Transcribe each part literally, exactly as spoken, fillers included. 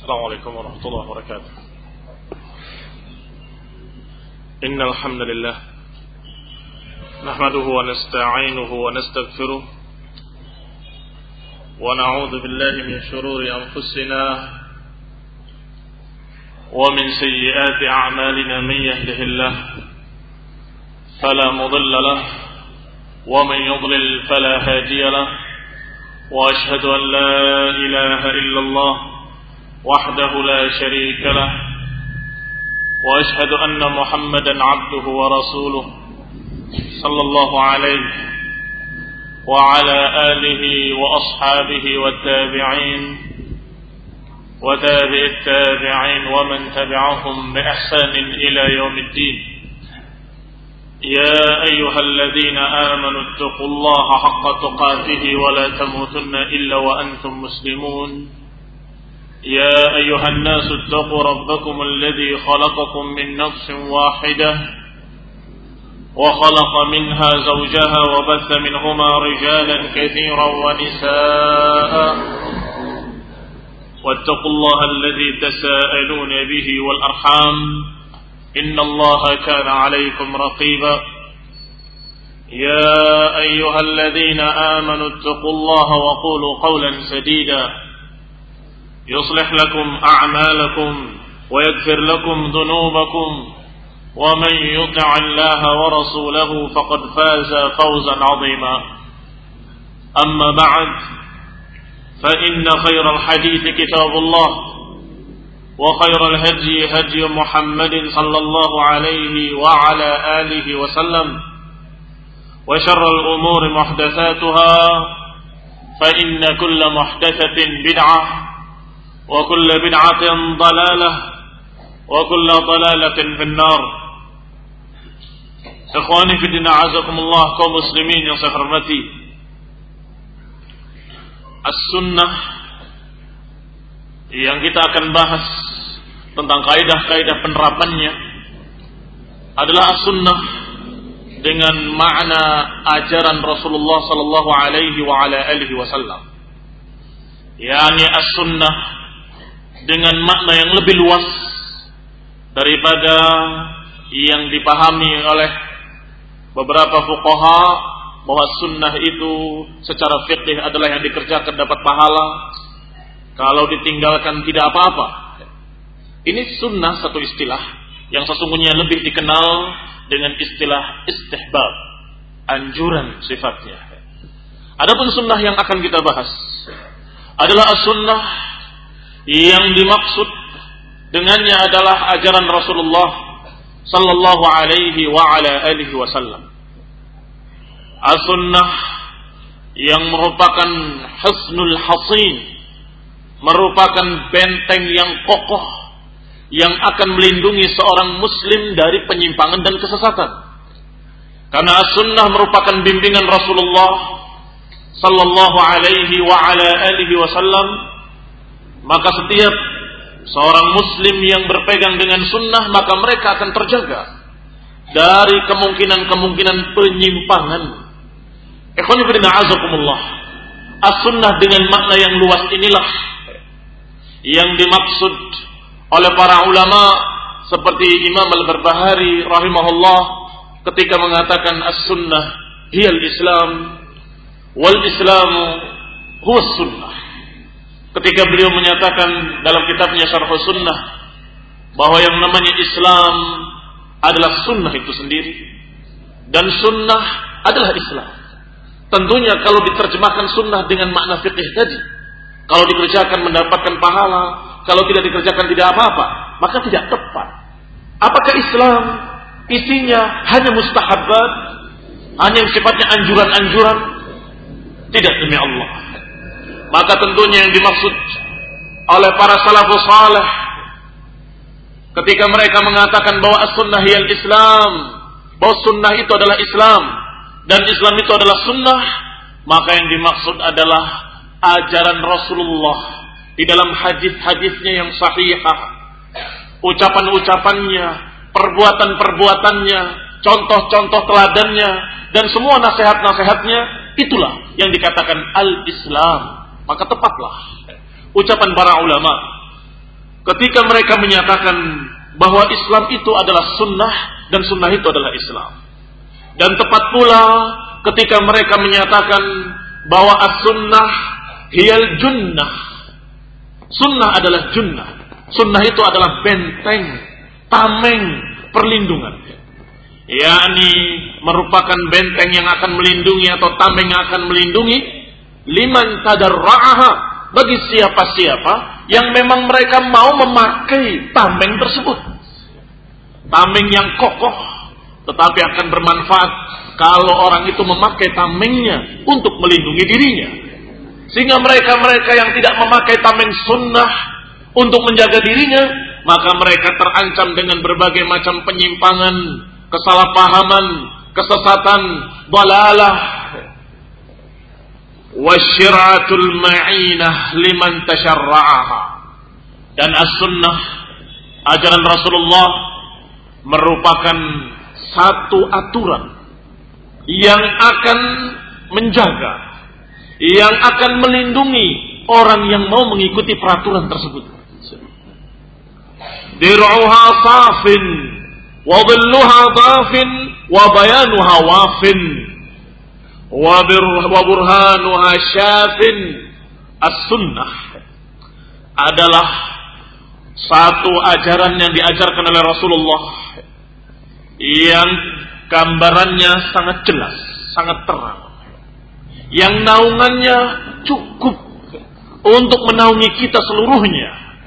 السلام عليكم ورحمة الله وبركاته. إن الحمد لله نحمده ونستعينه ونستغفره ونعوذ بالله من شرور أنفسنا ومن سيئات أعمالنا. من يهده الله فلا مضل له ومن يضلل فلا هادي له، وأشهد أن لا إله إلا الله وحده لا شريك له، وأشهد أن محمدا عبده ورسوله صلى الله عليه وعلى آله وأصحابه والتابعين وتابع التابعين ومن تبعهم بإحسان إلى يوم الدين. يا أيها الذين آمنوا اتقوا الله حق تقاته ولا تموتن إلا وأنتم مسلمون. يا أيها الناس اتقوا ربكم الذي خلقكم من نفس واحدة وخلق منها زوجها وبث منهما رجالا كثيرا ونساء، واتقوا الله الذي تساءلون به والأرحام إن الله كان عليكم رقيبا. يا أيها الذين آمنوا اتقوا الله وقولوا قولا سديدا يصلح لكم أعمالكم ويغفر لكم ذنوبكم، ومن يطع الله ورسوله فقد فاز فوزا عظيما. أما بعد، فإن خير الحديث كتاب الله، وخير الهدي هدي محمد صلى الله عليه وعلى آله وسلم، وشر الأمور محدثاتها، فإن كل محدثة بدعة، وكل بدعة ضلالة، وكل ضلالة في النار. Ikhwani fi din, a'azakumullah, kaum muslimin yang saya hormati. As-sunnah yang kita akan bahas tentang kaidah-kaidah penerapannya adalah as-sunnah dengan makna ajaran Rasulullah sallallahu alaihi wa ala alihi wasallam. Yani as-sunnah dengan makna yang lebih luas daripada yang dipahami oleh beberapa fuqaha, bahwa sunnah itu secara fikih adalah yang dikerjakan dapat pahala, kalau ditinggalkan tidak apa-apa. Ini sunnah satu istilah yang sesungguhnya lebih dikenal dengan istilah istihbab, anjuran sifatnya. Adapun sunnah yang akan kita bahas adalah as-sunnah yang dimaksud dengannya adalah ajaran Rasulullah sallallahu alaihi wa ala alihi wasallam. As-sunnah yang merupakan husnul hasin, merupakan benteng yang kokoh yang akan melindungi seorang muslim dari penyimpangan dan kesesatan. Karena as-sunnah merupakan bimbingan Rasulullah sallallahu alaihi wa ala alihi wasallam, maka setiap seorang muslim yang berpegang dengan sunnah, maka mereka akan terjaga dari kemungkinan-kemungkinan penyimpangan. Ikhwani fillah, a'azakumullah. As-sunnah dengan makna yang luas inilah yang dimaksud oleh para ulama seperti Imam Al-Barbahari rahimahullah ketika mengatakan as-sunnah hiyal Islam wal Islamu huwas sunnah. Ketika beliau menyatakan dalam kitabnya Syarh Sunnah bahwa yang namanya Islam adalah sunnah itu sendiri, dan sunnah adalah Islam. Tentunya kalau diterjemahkan sunnah dengan makna fikih tadi, kalau dikerjakan mendapatkan pahala, kalau tidak dikerjakan tidak apa-apa, maka tidak tepat. Apakah Islam isinya hanya mustahabat, hanya yang sifatnya anjuran-anjuran? Tidak, demi Allah. Maka tentunya yang dimaksud oleh para salafus saleh ketika mereka mengatakan bahwa as-sunnah hiyal Islam, bahwa sunnah itu adalah Islam dan Islam itu adalah sunnah, maka yang dimaksud adalah ajaran Rasulullah di dalam hadis-hadisnya yang sahihah, ucapan-ucapannya, perbuatan-perbuatannya, contoh-contoh teladannya, dan semua nasihat-nasihatnya, itulah yang dikatakan al-Islam. Maka tepatlah ucapan para ulama ketika mereka menyatakan bahwa Islam itu adalah sunnah dan sunnah itu adalah Islam. Dan tepat pula ketika mereka menyatakan bahwa as-sunnah hiyal junnah. Sunnah adalah junnah. Sunnah itu adalah benteng, tameng, perlindungan. yakni merupakan benteng yang akan melindungi atau tameng yang akan melindungi liman tadarra'aha, bagi siapa-siapa yang memang mereka mau memakai tameng tersebut. Tameng yang kokoh tetapi akan bermanfaat kalau orang itu memakai tamengnya untuk melindungi dirinya. Sehingga mereka-mereka yang tidak memakai tameng sunnah untuk menjaga dirinya, maka mereka terancam dengan berbagai macam penyimpangan, kesalahpahaman, kesesatan, dalalah. Wasyiratul ma'inah liman tasyarra'aha. Dan as-sunnah, ajaran Rasulullah, merupakan satu aturan yang akan menjaga, yang akan melindungi orang yang mau mengikuti peraturan tersebut. Dir'uha safin wa dhilluha dhafin wa bayanuha wafin wa burhanuha syafin. As-sunnah adalah satu ajaran yang diajarkan oleh Rasulullah yang gambarannya sangat jelas, sangat terang, yang naungannya cukup untuk menaungi kita seluruhnya.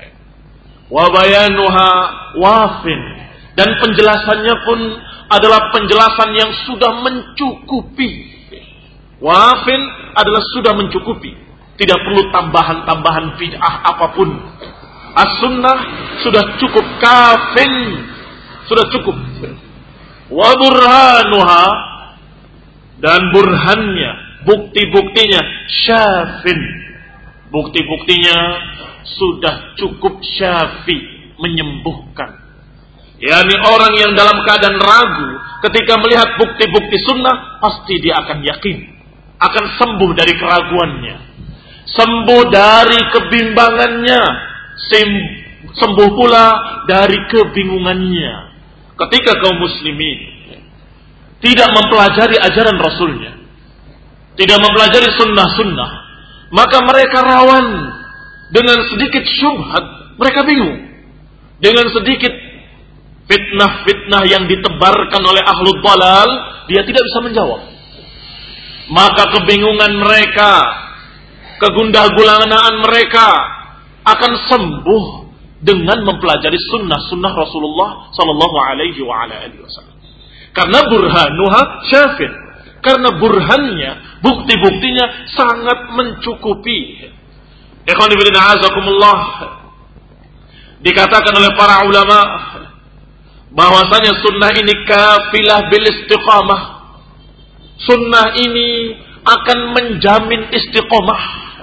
Wa bayanuha wafin, dan penjelasannya pun adalah penjelasan yang sudah mencukupi. Wafin adalah sudah mencukupi, tidak perlu tambahan-tambahan bid'ah apapun. As-sunnah sudah cukup, kafin sudah cukup. Wa burhanuha, dan burhannya, bukti-buktinya, syafin, bukti-buktinya sudah cukup, syafi, menyembuhkan. yakni orang yang dalam keadaan ragu ketika melihat bukti-bukti sunnah, pasti dia akan yakin, akan sembuh dari keraguannya, sembuh dari kebimbangannya, sembuh pula dari kebingungannya. Ketika kaum muslimin tidak mempelajari ajaran Rasulnya, tidak mempelajari sunnah-sunnah, maka mereka rawan dengan sedikit syubhat, mereka bingung. Dengan sedikit fitnah-fitnah yang ditebarkan oleh ahlul dalal, dia tidak bisa menjawab. Maka kebingungan mereka, kegundah-gulanaan mereka akan sembuh dengan mempelajari sunnah-sunnah Rasulullah Sallallahu Alaihi Wasallam. Karena burhanuha syafin, karena burhannya, bukti-buktinya sangat mencukupi. Ikhwan fillah azakumullah, dikatakan oleh para ulama bahwasanya sunnah ini kafilah bil istiqamah. Sunnah ini akan menjamin istiqamah.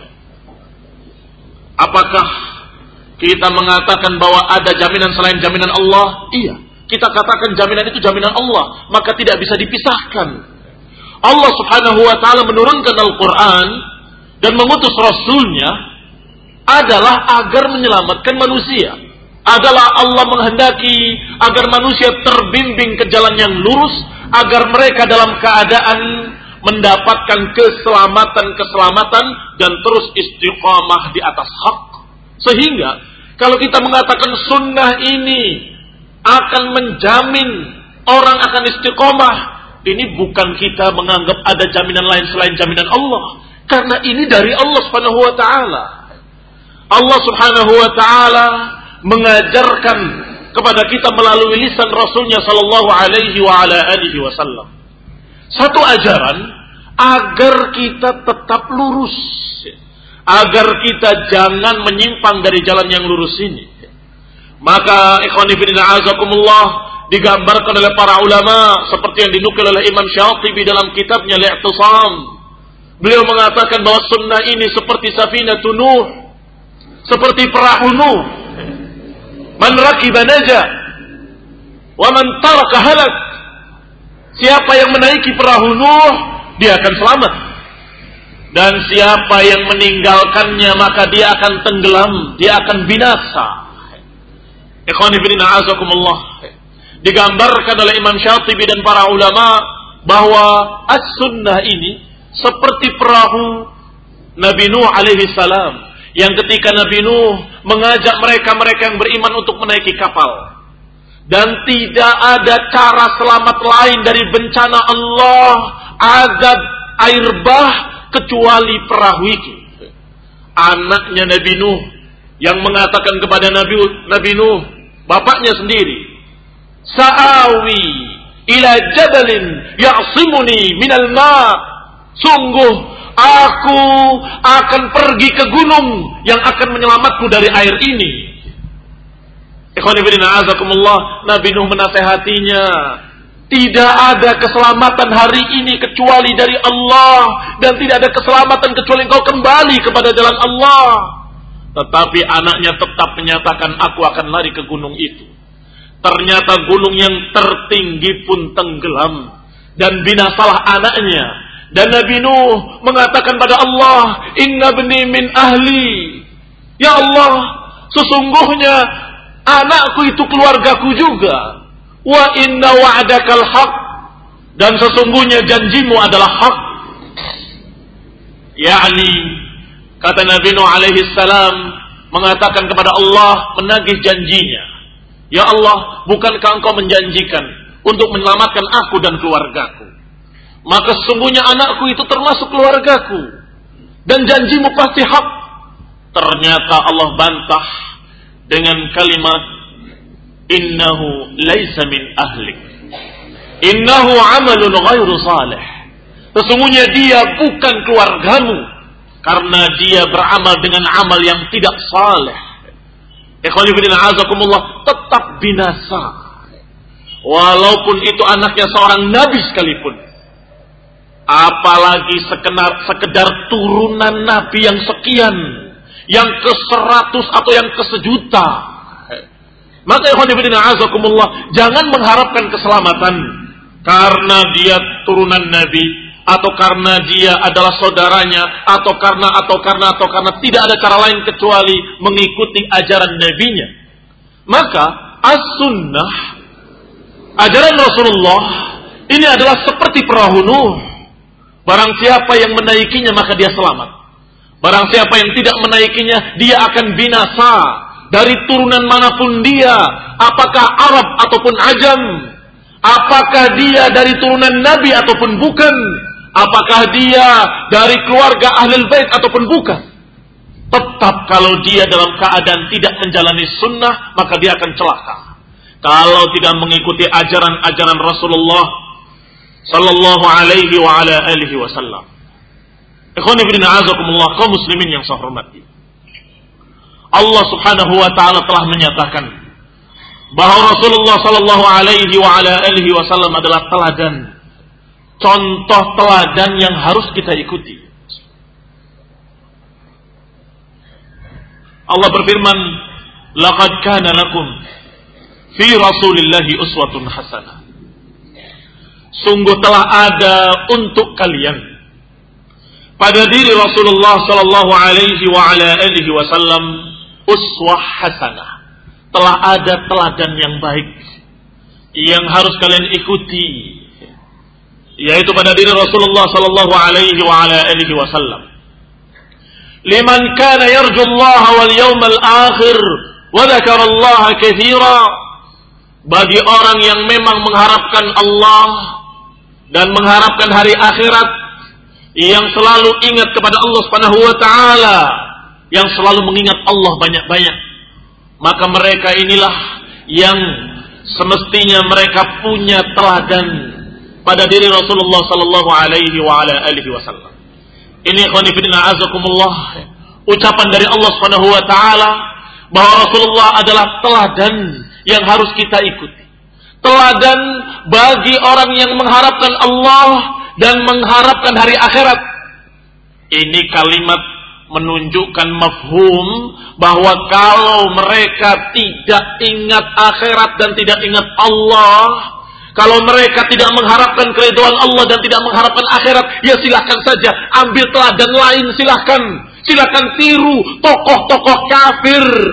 Apakah kita mengatakan bahwa ada jaminan selain jaminan Allah? Iya, kita katakan jaminan itu jaminan Allah, maka tidak bisa dipisahkan. Allah Subhanahu wa taala menurunkan Al-Qur'an dan mengutus Rasulnya adalah agar menyelamatkan manusia. Adalah Allah menghendaki agar manusia terbimbing ke jalan yang lurus, agar mereka dalam keadaan mendapatkan keselamatan-keselamatan dan terus istiqamah di atas hak. Sehingga kalau kita mengatakan sunnah ini akan menjamin orang akan istiqamah, ini bukan kita menganggap ada jaminan lain selain jaminan Allah, karena ini dari Allah Subhanahu wa taala. Allah Subhanahu wa taala mengajarkan kepada kita melalui lisan Rasulnya sallallahu alaihi wa ala alihi wasallam satu ajaran agar kita tetap lurus, agar kita jangan menyimpang dari jalan yang lurus ini. Maka ikhwani fillah azakumullah, digambarkan oleh para ulama seperti yang dinukil oleh Imam Syatibi dalam kitabnya Al-I'tisam. Beliau mengatakan bahwa sunnah ini seperti safinatun Nuh, seperti perahu Nuh. Man rakiba naja wa man taraka halak. Siapa yang menaiki perahu Nuh, dia akan selamat. Dan siapa yang meninggalkannya, maka dia akan tenggelam, dia akan binasa. Ikhwani fillah azakumullah. Digambarkan oleh Imam Syatibi dan para ulama bahwa as-sunnah ini seperti perahu Nabi Nuh alaihi salam, yang ketika Nabi Nuh mengajak mereka-mereka yang beriman untuk menaiki kapal, dan tidak ada cara selamat lain dari bencana Allah, azab air bah, kecuali perahu itu. Anaknya Nabi Nuh yang mengatakan kepada Nabi Nabi Nuh, bapaknya sendiri, Sa'awi ila jabalin ya'simuni minal ma'. Sungguh aku akan pergi ke gunung yang akan menyelamatku dari air ini. Ikhwani fillah azakumullah, Nabi Nuh menasehatinya, tidak ada keselamatan hari ini kecuali dari Allah, dan tidak ada keselamatan kecuali engkau kembali kepada jalan Allah. Tetapi anaknya tetap menyatakan, aku akan lari ke gunung itu. Ternyata gunung yang tertinggi pun tenggelam dan binasalah anaknya. Dan Nabi Nuh mengatakan pada Allah, inna bni min ahli. Ya Allah, sesungguhnya anakku itu keluargaku juga. Wa inna wa'dakal haq. Dan sesungguhnya janjimu adalah hak. yakni kata Nabi Nuh alaihi salam mengatakan kepada Allah, menagih janjinya. Ya Allah, bukankah engkau menjanjikan untuk menyelamatkan aku dan keluargaku? Maka sesungguhnya anakku itu termasuk keluargaku, dan janjimu pasti hak. Ternyata Allah bantah dengan kalimat, innahu laisa min ahlik, innahu amalun ghairu salih. Sesungguhnya dia bukan keluargamu, karena dia beramal dengan amal yang tidak saleh. Ikhwani fillah azakumullah, tetap binasa. Walaupun itu anaknya seorang nabi sekalipun. Apalagi sekedar, sekedar turunan nabi yang sekian, yang ke seratus atau yang ke sejuta. Maka ikhwani fillah azakumullah, jangan mengharapkan keselamatan karena dia turunan nabi, atau karena dia adalah saudaranya, atau karena atau karena atau karena tidak ada cara lain kecuali mengikuti ajaran nabinya. Maka as-sunnah, ajaran Rasulullah ini adalah seperti perahu Nuh. Barang siapa yang menaikinya maka dia selamat. Barang siapa yang tidak menaikinya, dia akan binasa dari turunan manapun dia, apakah Arab ataupun Ajam, apakah dia dari turunan Nabi ataupun bukan, apakah dia dari keluarga Ahlul Bait ataupun bukan. Tetap kalau dia dalam keadaan tidak menjalani sunnah, maka dia akan celaka. Kalau tidak mengikuti ajaran-ajaran Rasulullah sallallahu alaihi wa ala alihi wasallam. Ikhwani fillah azakumullah, kaum muslimin yang saya hormati. Allah Subhanahu wa taala telah menyatakan bahwa Rasulullah sallallahu alaihi wa ala alihi wasallam adalah teladan, contoh teladan yang harus kita ikuti. Allah berfirman, laqad kana lakum fi rasulillahi uswatun hasanah. Sungguh telah ada untuk kalian pada diri Rasulullah sallallahu alaihi wa ala alihi wasallam uswah hasanah. Telah ada teladan yang baik yang harus kalian ikuti, yaitu pada diri Rasulullah sallallahu alaihi wa ala alihi wasallam. Liman kana yarju Allah wal yawmal akhir wa dzakara Allah katsira. Bagi orang yang memang mengharapkan Allah dan mengharapkan hari akhirat, yang selalu ingat kepada Allah Subhanahu wa taala, yang selalu mengingat Allah banyak-banyak, maka mereka inilah yang semestinya mereka punya teladan pada diri Rasulullah sallallahu alaihi wa ala alihi wasallam. Ini ikhwani fillah azakumullah, ucapan dari Allah Subhanahu wa taala bahwa Rasulullah adalah teladan yang harus kita ikuti. Teladan bagi orang yang mengharapkan Allah dan mengharapkan hari akhirat. Ini kalimat menunjukkan mafhum bahwa kalau mereka tidak ingat akhirat dan tidak ingat Allah, kalau mereka tidak mengharapkan keridhaan Allah dan tidak mengharapkan akhirat, ya silahkan saja ambil teladan lain, silahkan silahkan tiru tokoh-tokoh kafir,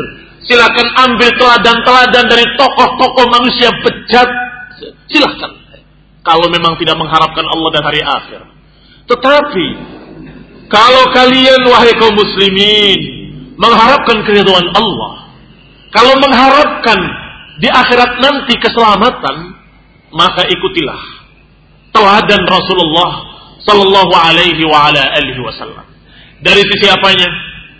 Silakan ambil teladan-teladan dari tokoh-tokoh manusia bejat. Silakan. Kalau memang tidak mengharapkan Allah dan hari akhir. Tetapi kalau kalian wahai kaum muslimin mengharapkan keridhaan Allah, kalau mengharapkan di akhirat nanti keselamatan, maka ikutilah teladan Rasulullah sallallahu alaihi wa ala alihi wasallam. Dari sisi apanya?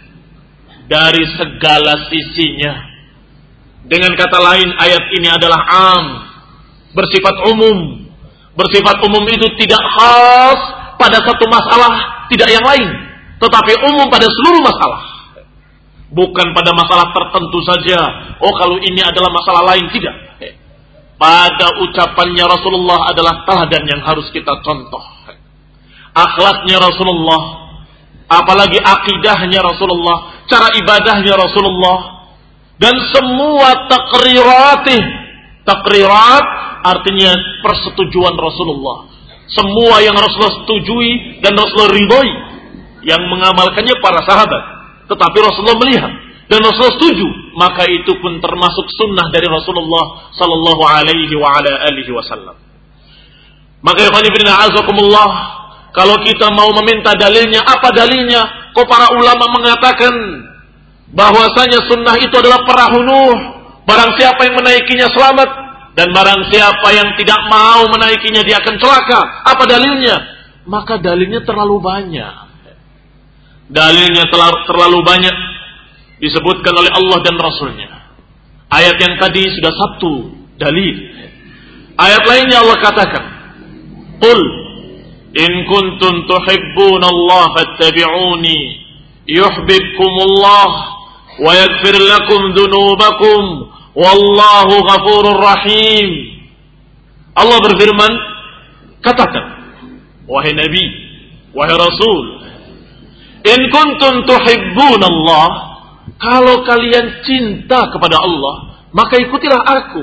Dari segala sisinya. Dengan kata lain, ayat ini adalah am, bersifat umum. Bersifat umum itu tidak khas pada satu masalah, tidak yang lain, tetapi umum pada seluruh masalah. Bukan pada masalah tertentu saja. Oh, kalau ini adalah masalah lain, tidak. Pada ucapannya Rasulullah adalah teladan yang harus kita contoh. Akhlaknya Rasulullah, apalagi akidahnya Rasulullah, cara ibadahnya Rasulullah, dan semua takriratih. Takrirat artinya persetujuan Rasulullah. Semua yang Rasulullah setujui dan Rasulullah ridhoi, yang mengamalkannya para sahabat. Tetapi Rasulullah melihat dan Rasulullah setuju, maka itu pun termasuk sunnah dari Rasulullah sallallahu alaihi wa ala alihi wasallam. Maka ya khonibina azakumullah, kalau kita mau meminta dalilnya, apa dalilnya? Kok para ulama mengatakan bahwasanya sunnah itu adalah perahu Nuh, barang siapa yang menaikinya selamat, dan barang siapa yang tidak mau menaikinya dia akan celaka. Apa dalilnya? Maka dalilnya terlalu banyak. Dalilnya terlalu banyak disebutkan oleh Allah dan Rasulnya. Ayat yang tadi sudah satu dalil. Ayat lainnya Allah katakan, Qul in kuntum tuhibbunallaha fattabi'uni yuhibbukumullah wa yaghfir lakum dhunubakum wallahu ghafurur rahim. Allah berfirman, katakan, wahai Nabi, wahai Rasul, in kuntum tuhibbunallah, kalau kalian cinta kepada Allah, maka ikutilah aku.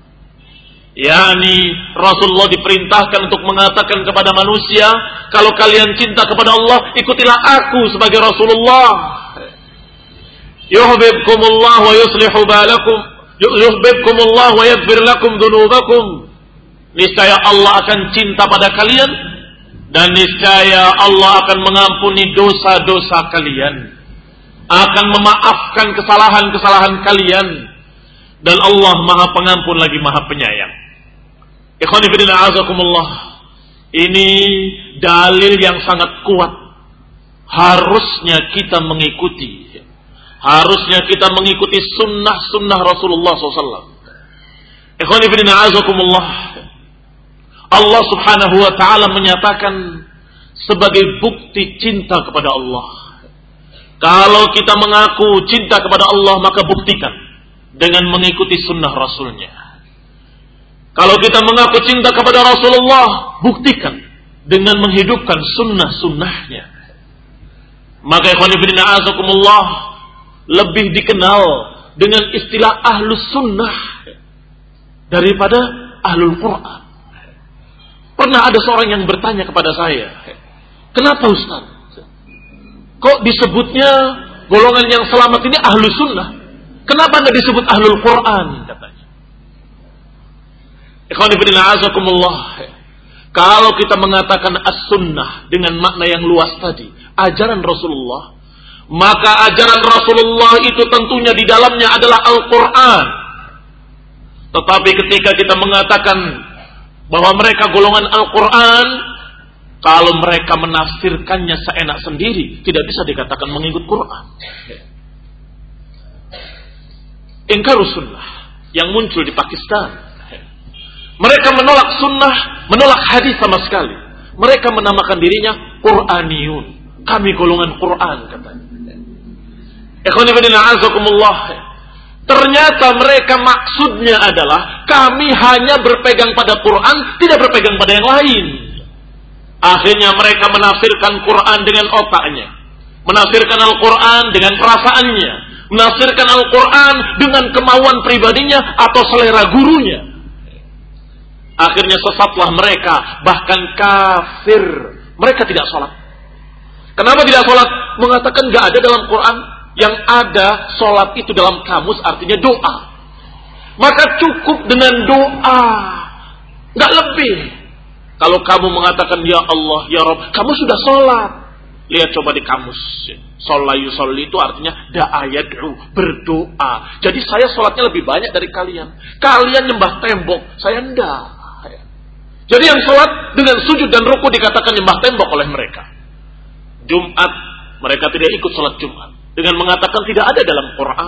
Yani Rasulullah diperintahkan untuk mengatakan kepada manusia, kalau kalian cinta kepada Allah, ikutilah aku sebagai Rasulullah. Yuhibbukumullah wa yuslihu balakum, yuhibbukumullah wa yaghfir lakum dhunubakum. Niscaya Allah akan cinta pada kalian, dan niscaya Allah akan mengampuni dosa-dosa kalian, akan memaafkan kesalahan-kesalahan kalian, dan Allah Maha Pengampun lagi Maha Penyayang. Ikhwani fillah azakumullah, ini dalil yang sangat kuat. Harusnya kita mengikuti, harusnya kita mengikuti sunnah-sunnah Rasulullah shallallahu alaihi wasallam. Ikhwani fillah azakumullah, Allah subhanahu wa ta'ala menyatakan sebagai bukti cinta kepada Allah. Kalau kita mengaku cinta kepada Allah, maka buktikan dengan mengikuti sunnah Rasulnya. Kalau kita mengaku cinta kepada Rasulullah, buktikan dengan menghidupkan sunnah-sunnahnya. Maka ikhwan fillah a'azakumullah, lebih dikenal dengan istilah ahlus sunnah daripada ahlul Quran. Pernah ada seorang yang bertanya kepada saya, kenapa Ustaz? Kok disebutnya golongan yang selamat ini ahlu sunnah? Kenapa tidak disebut ahlul Quran? Katanya. Ikhwanifidillah azakumullah. Kalau kita mengatakan as-sunnah dengan makna yang luas tadi, ajaran Rasulullah, maka ajaran Rasulullah itu tentunya di dalamnya adalah Al-Quran. Tetapi ketika kita mengatakan bahwa mereka golongan Al-Quran, kalau mereka menafsirkannya seenak sendiri, tidak bisa dikatakan mengikut Quran. Ingkarus sunnah yang muncul di Pakistan, mereka menolak sunnah, menolak hadis sama sekali. Mereka menamakan dirinya Quraniyun. Kami golongan Quran, katanya. Ikhwanifidillah azakumullah. Ternyata mereka maksudnya adalah kami hanya berpegang pada Quran, tidak berpegang pada yang lain. Akhirnya mereka menafsirkan Quran dengan otaknya, menafsirkan Al-Quran dengan perasaannya, menafsirkan Al-Quran dengan kemauan pribadinya atau selera gurunya. Akhirnya sesatlah mereka, bahkan kafir. Mereka tidak sholat. Kenapa tidak sholat? Mengatakan gak ada dalam Quran. Yang ada sholat itu dalam kamus artinya doa. Maka cukup dengan doa, nggak lebih. Kalau kamu mengatakan ya Allah, ya Rabb, kamu sudah sholat. Lihat coba di kamus. Sholat yusolli itu artinya da'a yad'u, berdoa. Jadi saya sholatnya lebih banyak dari kalian. Kalian nyembah tembok, saya enggak. Jadi yang sholat dengan sujud dan ruku dikatakan nyembah tembok oleh mereka. Jumat, mereka tidak ikut sholat Jumat. Dengan mengatakan tidak ada dalam Quran.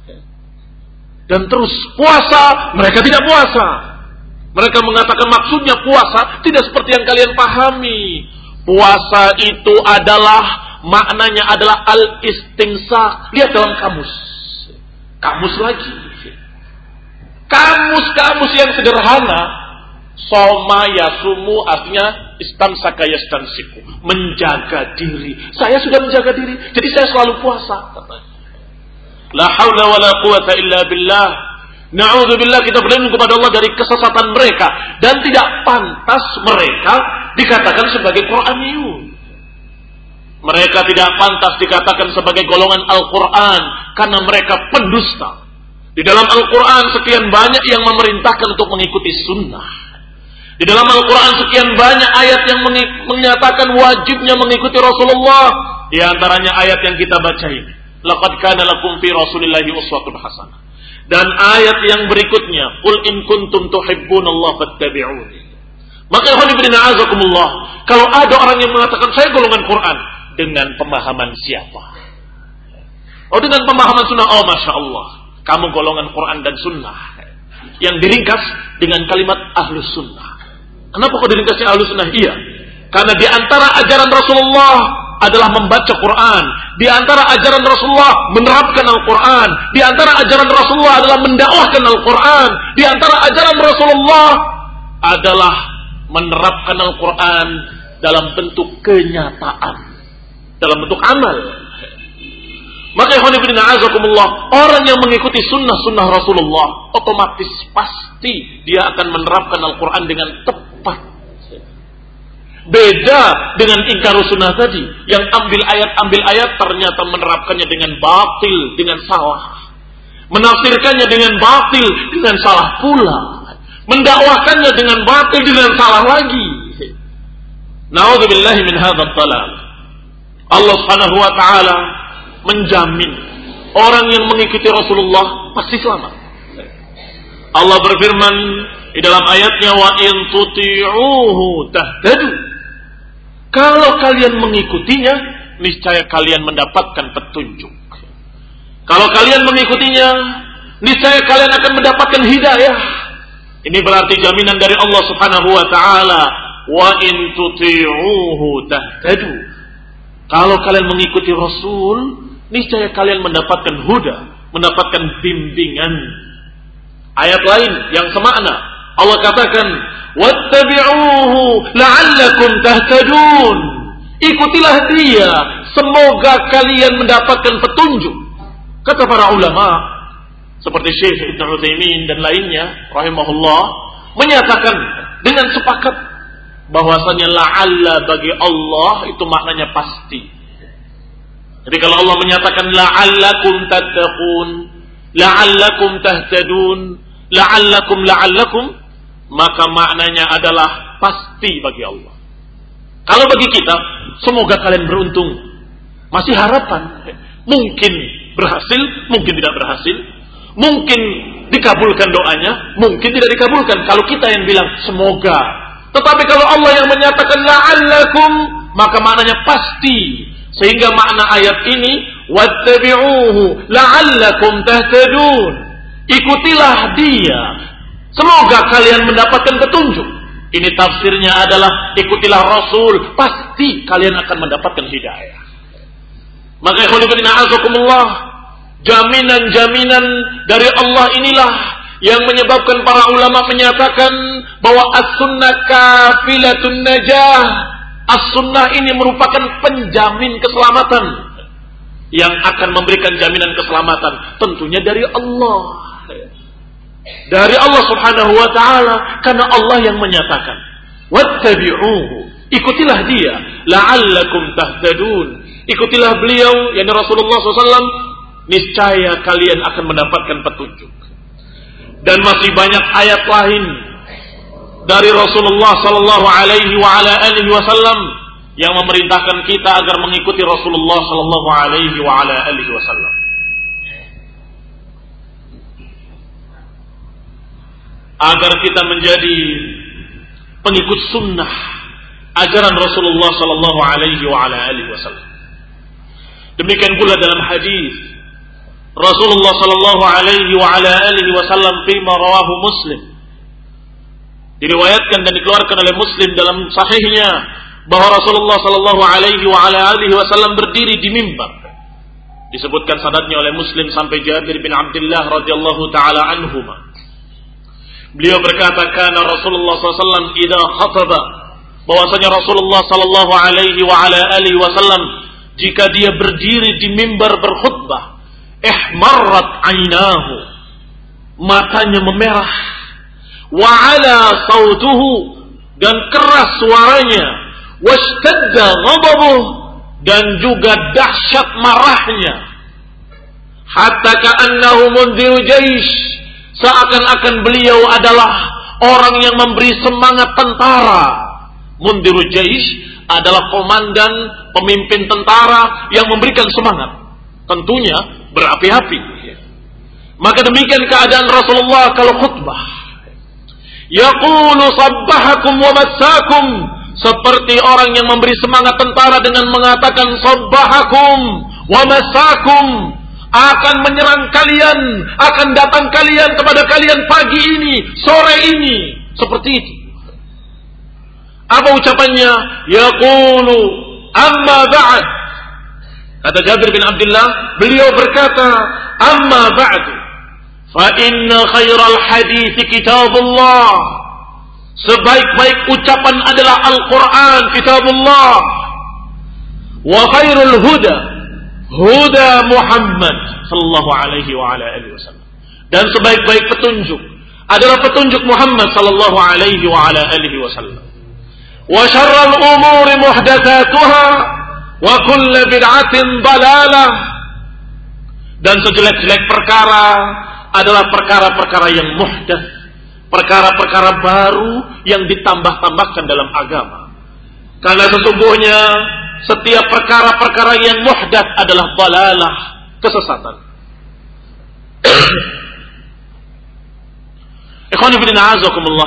Dan terus puasa, mereka tidak puasa. Mereka mengatakan maksudnya puasa tidak seperti yang kalian pahami. Puasa itu adalah, maknanya adalah al-istinsak. Lihat dalam kamus. Kamus lagi. Kamus-kamus yang sederhana. Soma yasumu artinya istamsaka yastansiku. Menjaga diri. Saya sudah menjaga diri. Jadi saya selalu puasa. La haula wa la quwata illa billah. Na'udzubillah, kita berlindung kepada Allah dari kesesatan mereka. Dan tidak pantas mereka dikatakan sebagai Qur'aniyun. Mereka tidak pantas dikatakan sebagai golongan Al-Quran. Karena mereka pendusta. Di dalam Al-Quran sekian banyak yang memerintahkan untuk mengikuti sunnah. Di dalam Al-Quran sekian banyak ayat yang menyatakan wajibnya mengikuti Rasulullah. Di antaranya ayat yang kita baca ini. Laqad kana lakum fi Rasulillahi uswatun hasanah. Dan ayat yang berikutnya, qul in kuntum tuhibbunallaha fattabi'uni. Maka ikhwanifiddin a'azakumullah, kalau ada orang yang mengatakan saya golongan Quran, dengan pemahaman siapa? Oh, dengan pemahaman sunnah. Oh, masya Allah, kamu golongan Quran dan sunnah yang diringkas dengan kalimat ahlus sunnah. Kenapa kok diringkasnya ahlus sunnah? Iya, karena di antara ajaran Rasulullah adalah membaca Quran. Di antara ajaran Rasulullah menerapkan Al-Quran. Di antara ajaran Rasulullah adalah mendakwahkan Al-Quran. Di antara ajaran Rasulullah adalah menerapkan Al-Quran dalam bentuk kenyataan, dalam bentuk amal. Maka ikhwanifiddin a'azakumullah, orang yang mengikuti sunnah-sunnah Rasulullah otomatis pasti dia akan menerapkan Al-Quran dengan tepat. Beda dengan ingkar sunnah tadi, yang ambil ayat-ambil ayat ternyata menerapkannya dengan batil, dengan salah. Menafsirkannya dengan batil, dengan salah pula. Mendakwahkannya dengan batil, dengan salah lagi. Na'udzubillahi min hadzal dhalal. Allah Subhanahu wa taala menjamin orang yang mengikuti Rasulullah pasti selamat. Allah berfirman di dalam ayatnya, wa in tuti'uhu tahtadu. Kalau kalian mengikutinya, niscaya kalian mendapatkan petunjuk. Kalau kalian mengikutinya, niscaya kalian akan mendapatkan hidayah. Ini berarti jaminan dari Allah Subhanahu wa taala, wa in tuti'uhu tahtadu. Kalau kalian mengikuti Rasul, niscaya kalian mendapatkan huda, mendapatkan bimbingan. Ayat lain yang semakna, Allah katakan, wattabi'uhu la'allakum tahtadun. Ikutilah dia, semoga kalian mendapatkan petunjuk. Kata para ulama seperti Syekh Ibnu Utsaimin dan lainnya rahimahullah menyatakan dengan sepakat bahwasanya la'alla bagi Allah itu maknanya pasti. Jadi kalau Allah menyatakan la'allakum tattaqun, la'allakum tahtadun, la'allakum la'allakum, maka maknanya adalah pasti bagi Allah. Kalau bagi kita, semoga kalian beruntung. Masih harapan. Mungkin berhasil, mungkin tidak berhasil. Mungkin dikabulkan doanya, mungkin tidak dikabulkan. Kalau kita yang bilang semoga. Tetapi kalau Allah yang menyatakan la'allakum, maka maknanya pasti. Sehingga makna ayat ini, wattabi'uhu la'allakum tahtadun. Ikutilah dia, semoga kalian mendapatkan petunjuk. Ini tafsirnya adalah ikutilah Rasul, pasti kalian akan mendapatkan hidayah. Maka ikhwanifiddin a'azakumullah, jaminan-jaminan dari Allah inilah yang menyebabkan para ulama menyatakan bahwa as-sunnah kafilatun najah. As-sunnah ini merupakan penjamin keselamatan. Yang akan memberikan jaminan keselamatan tentunya dari Allah. Dari Allah Subhanahu wa taala, karena Allah yang menyatakan, wattabi'uhu, ikutilah dia, la'allakum tahtadun. Ikutilah beliau, yakni Rasulullah shallallahu alaihi wasallam, niscaya kalian akan mendapatkan petunjuk. Dan masih banyak ayat lain dari Rasulullah sallallahu alaihi wa ala alihi wasallam yang memerintahkan kita agar mengikuti Rasulullah sallallahu alaihi wa ala alihi wasallam. Agar kita menjadi pengikut sunnah ajaran Rasulullah sallallahu alaihi wa ala alihi wasallam. Demikian pula dalam hadis Rasulullah sallallahu alaihi wa ala alihi wasallam fima rawahu Muslim, diriwayatkan dan dikeluarkan oleh Muslim dalam sahihnya bahwa Rasulullah sallallahu alaihi wa ala alihi wasallam berdiri di mimbar. Disebutkan sanadnya oleh Muslim sampai Jabir bin Abdullah radhiyallahu taala anhuma. Beliau berkata, kana Rasulullah sallallahu alaihi wasallam idza khataba, bahwasanya Rasulullah sallallahu alaihi wa ala alihi wasallam jika dia berdiri di mimbar berkhutbah, ihmarrat ainahu, matanya memerah, wa ala sautuhu, dan keras suaranya, washtadda ghadabuhu, dan juga dahsyat marahnya, hatta ka'annahu mundhiru jaish, seakan-akan beliau adalah orang yang memberi semangat tentara. Mundhiru jaish adalah komandan, pemimpin tentara yang memberikan semangat, tentunya berapi-api. Maka demikian keadaan Rasulullah kalau khutbah. Yaqulu sabbahakum wa massakum, seperti orang yang memberi semangat tentara dengan mengatakan sabbahakum wa massakum, akan menyerang kalian, akan datang kalian kepada kalian pagi ini, sore ini, seperti itu. Apa ucapannya? Yaqulu amma ba'd. Kata Jabir bin Abdullah, beliau berkata, amma ba'd, fa inna khairal hadits kitabullah. Sebaik-baik ucapan adalah Al-Quran, kitabullah. Wa khairul huda, huda Muhammad sallallahu alaihi wa ala alihi wasallam. Dan sebaik-baik petunjuk adalah petunjuk Muhammad sallallahu alaihi wa ala alihi wasallam. Wa syarrul umuri muhdatsatuha wa kullu bid'atin dalalah. Dan sejelek-jelek perkara adalah perkara-perkara yang muhdats, perkara-perkara baru yang ditambah-tambahkan dalam agama. Karena sesungguhnya setiap perkara-perkara yang muhdats adalah dalalah, kesesatan. Ikhwan fillah azakumullah.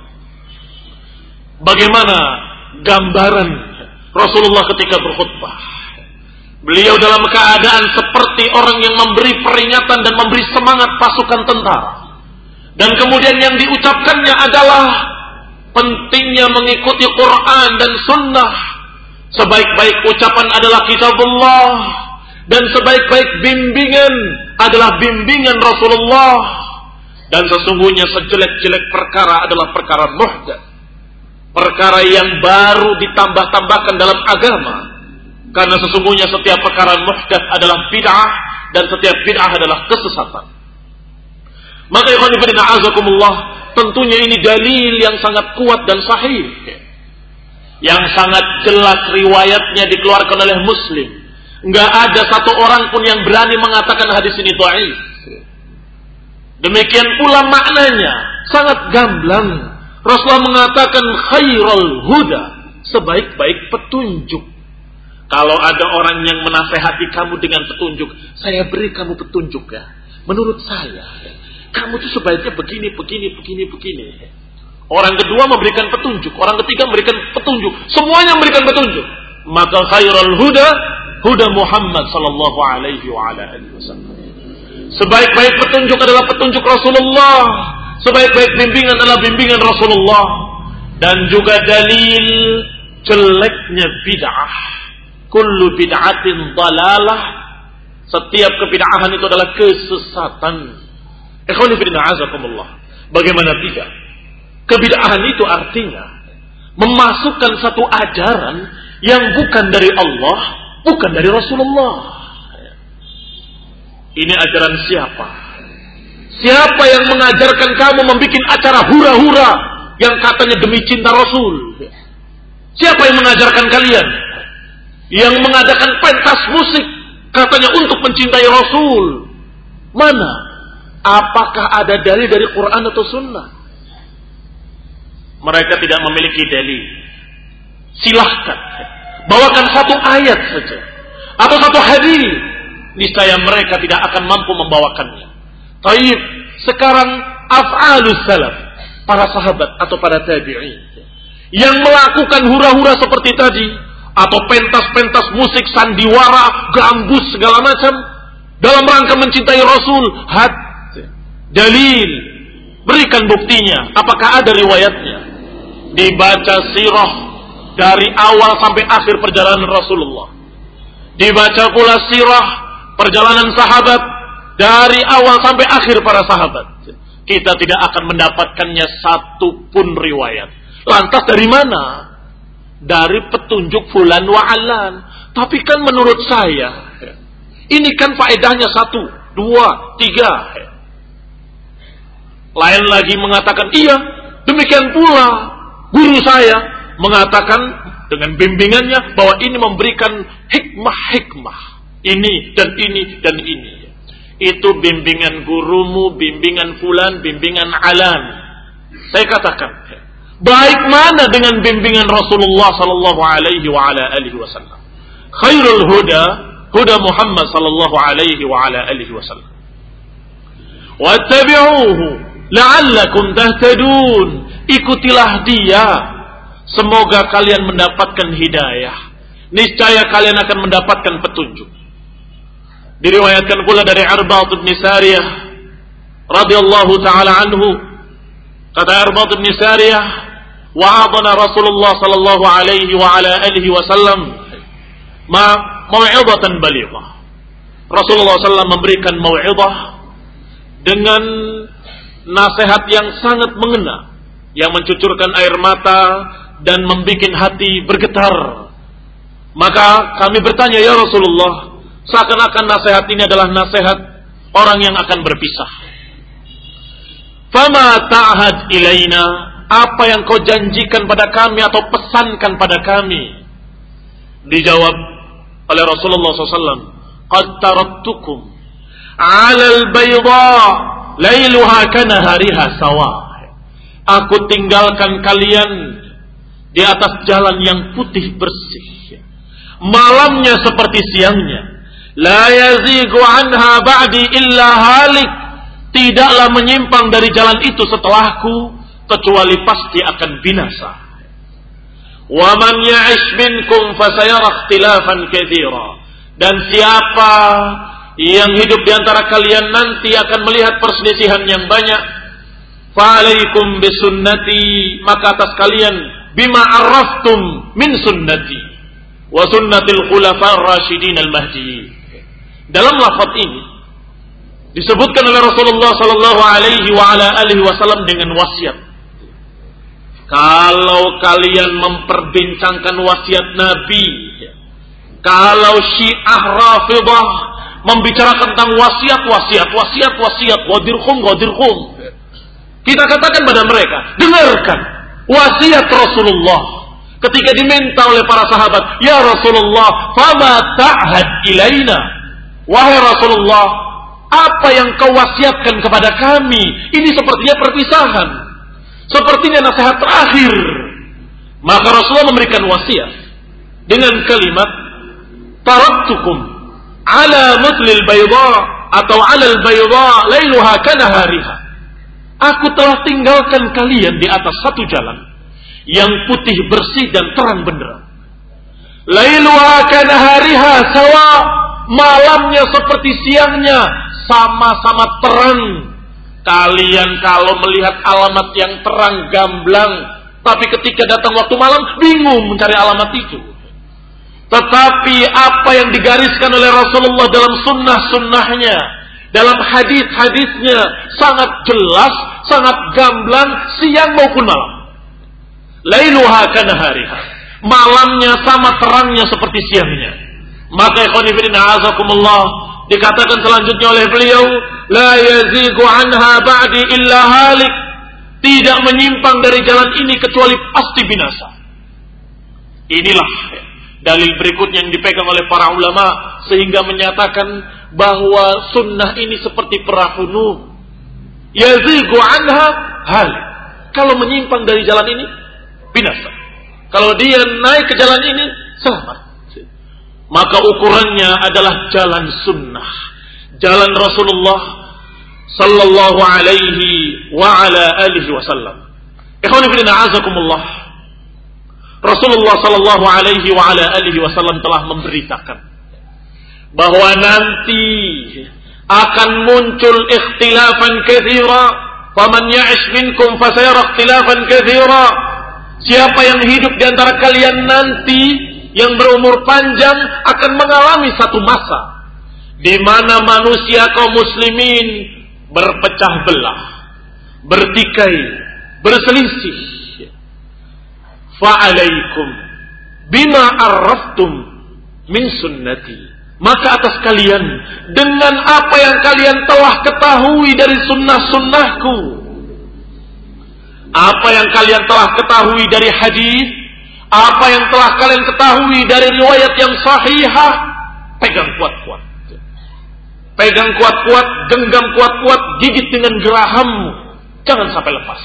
Bagaimana gambaran Rasulullah ketika berkhutbah? Beliau dalam keadaan seperti orang yang memberi peringatan dan memberi semangat pasukan tentara. Dan kemudian yang diucapkannya adalah pentingnya mengikuti Quran dan Sunnah. Sebaik-baik ucapan adalah kitabullah, dan sebaik-baik bimbingan adalah bimbingan Rasulullah. Dan sesungguhnya sejelek-jelek perkara adalah perkara muhdats, perkara yang baru ditambah-tambahkan dalam agama. Karena sesungguhnya setiap perkara muhdats adalah bid'ah, dan setiap bid'ah adalah kesesatan. Maka ikhwan fillah azakumullah, tentunya ini dalil yang sangat kuat dan sahih, yang sangat jelas riwayatnya dikeluarkan oleh Muslim. Enggak ada satu orang pun yang berani mengatakan hadis ini dhaif. Demikian pula maknanya sangat gamblang. Rasulullah mengatakan khairul huda, sebaik-baik petunjuk. Kalau ada orang yang menasehati kamu dengan petunjuk, saya beri kamu petunjuk ya. Menurut saya, kamu tuh sebaiknya begini, begini, begini, begini. Orang kedua memberikan petunjuk, orang ketiga memberikan petunjuk, semuanya memberikan petunjuk. Maka khairul huda, huda Muhammad sallallahu alaihi wa ala alihi wasallam. Sebaik-baik petunjuk adalah petunjuk Rasulullah. Sebaik-baik bimbingan adalah bimbingan Rasulullah. Dan juga dalil jeleknya bid'ah. Kullu bid'atin dalalah. Setiap kebid'ahan itu adalah kesesatan. Ikhwani fillah azakumullah. Bagaimana tidak? Kebid'ahan itu artinya memasukkan satu ajaran yang bukan dari Allah, bukan dari Rasulullah. Ini ajaran siapa? Siapa yang mengajarkan kamu membuat acara hura-hura yang katanya demi cinta Rasul? Siapa yang mengajarkan kalian? Yang mengadakan pentas musik Katanya untuk mencintai Rasul. Mana? Apakah ada dalil dari Quran atau Sunnah? Mereka tidak memiliki dalil. Silahkan bawakan satu ayat saja atau satu hadis, niscaya mereka tidak akan mampu membawakannya. Taib, sekarang af'alus salaf, para sahabat atau para tabi'in yang melakukan hura-hura seperti tadi, atau pentas-pentas musik sandiwara, gambus segala macam dalam rangka mencintai Rasul. Had dalil, berikan buktinya. Apakah ada riwayatnya? Dibaca sirah dari awal sampai akhir perjalanan Rasulullah. Dibaca pula sirah perjalanan sahabat dari awal sampai akhir para sahabat. Kita tidak akan mendapatkannya satu pun riwayat. Lantas dari mana? Dari petunjuk fulan wa alan. Tapi kan menurut saya, ini kan faedahnya satu, dua, tiga. Lain lagi mengatakan, iya, demikian pula guru saya mengatakan dengan bimbingannya bahwa ini memberikan hikmah-hikmah. Ini dan ini dan ini. Itu bimbingan gurumu, bimbingan fulan, bimbingan alan. Saya katakan, baik mana dengan bimbingan Rasulullah sallallahu alaihi wa ala alihi wasallam? Khairul huda huda Muhammad sallallahu alaihi wa ala alihi wasallam. Wattabi'uhu la'allakum tahtadun. Ikutilah dia, semoga kalian mendapatkan hidayah. Niscaya kalian akan mendapatkan petunjuk. Diriwayatkan pula dari Irbad bin Sariyah radhiyallahu taala anhu, kata Irbad bin Sariyah, wa'adana Rasulullah sallallahu alaihi wa ala alihi wasallam ma mau'izatan balighah. Rasulullah sallallahu alaihi wasallam memberikan mau'izah dengan nasihat yang sangat mengena, yang mencucurkan air mata dan membuat hati bergetar. Maka kami bertanya, ya Rasulullah, seakan-akan nasihat ini adalah nasihat orang yang akan berpisah. Fama ta'had ilaina, apa yang kau janjikan pada kami atau pesankan pada kami? Dijawab oleh Rasulullah sallallahu alaihi wasallam, qad taraktukum 'ala al-bayda lailuha kanahariha sawa. Aku tinggalkan kalian di atas jalan yang putih bersih, malamnya seperti siangnya. La yazigu anha ba'di illa halik. Tidaklah menyimpang dari jalan itu setelahku kecuali pasti akan binasa. Wa man ya'ish minkum fasayara ikhtilafan katsira. Dan siapa yang hidup di antara kalian nanti akan melihat perselisihan yang banyak. Fa'alaikum bisunnati, maka atas kalian bima arraftum min sunnati wa sunnatil khulafa'ir rasyidin al-mahdiyyin. Dalam lafaz ini disebutkan oleh Rasulullah sallallahu alaihi wa ala alihi wasallam dengan wasiat. Kalau kalian memperbincangkan wasiat Nabi, kalau Syiah Rafidah membicarakan tentang wasiat, wasiat, wasiat, wasiat, wadirhum, wadirhum, kita katakan pada mereka, dengarkan wasiat Rasulullah ketika diminta oleh para sahabat, ya Rasulullah, fama ta'had ilaina, wahai Rasulullah, apa yang kau wasiatkan kepada kami? Ini sepertinya perpisahan, sepertinya nasihat terakhir. Maka Rasulullah memberikan wasiat dengan kalimat, taraktukum ala mutlil bayda atau ala al-bayda lailuha kanahariha. Aku telah tinggalkan kalian di atas satu jalan yang putih bersih dan terang benderang. Lailuha kanahariha sawa, malamnya seperti siangnya, sama-sama terang. Kalian kalau melihat alamat yang terang gamblang, tapi ketika datang waktu malam bingung mencari alamat itu. Tetapi apa yang digariskan oleh Rasulullah dalam sunnah-sunnahnya, dalam hadis-hadisnya sangat jelas, sangat gamblang, siang maupun malam. Lailuha kanahariha, malamnya sama terangnya seperti siangnya. Maka ikhwan fillah a'azakumullah, dikatakan selanjutnya oleh beliau, la yazigu anha ba'di illa halik. Tidak menyimpang dari jalan ini kecuali pasti binasa. Inilah Dalil berikutnya yang dipegang oleh para ulama sehingga menyatakan bahwa sunnah ini seperti perahu Nuh. Yazigu anha hal. Kalau menyimpang dari jalan ini, binasa. Kalau dia naik ke jalan ini, selamat. Maka ukurannya adalah jalan sunnah. Jalan Rasulullah sallallahu alaihi wa ala alihi wasallam. Ikhwani fillah azakumullah. Rasulullah sallallahu alaihi wa ala alihi wasallam telah memberitakan bahwa nanti akan muncul ikhtilafan katsira, faman ya'ish minkum fasayara ikhtilafan katsira. Siapa yang hidup di antara kalian nanti yang berumur panjang akan mengalami satu masa di mana manusia kaum muslimin berpecah belah, bertikai, berselisih. Fa'alaikum bima arraftum min sunnati. Maka atas kalian dengan apa yang kalian telah ketahui dari sunnah-sunnahku. Apa yang kalian telah ketahui dari hadis, apa yang telah kalian ketahui dari riwayat yang sahihah, pegang kuat-kuat. Pegang kuat-kuat, genggam kuat-kuat, gigit dengan gerahammu. Jangan sampai lepas.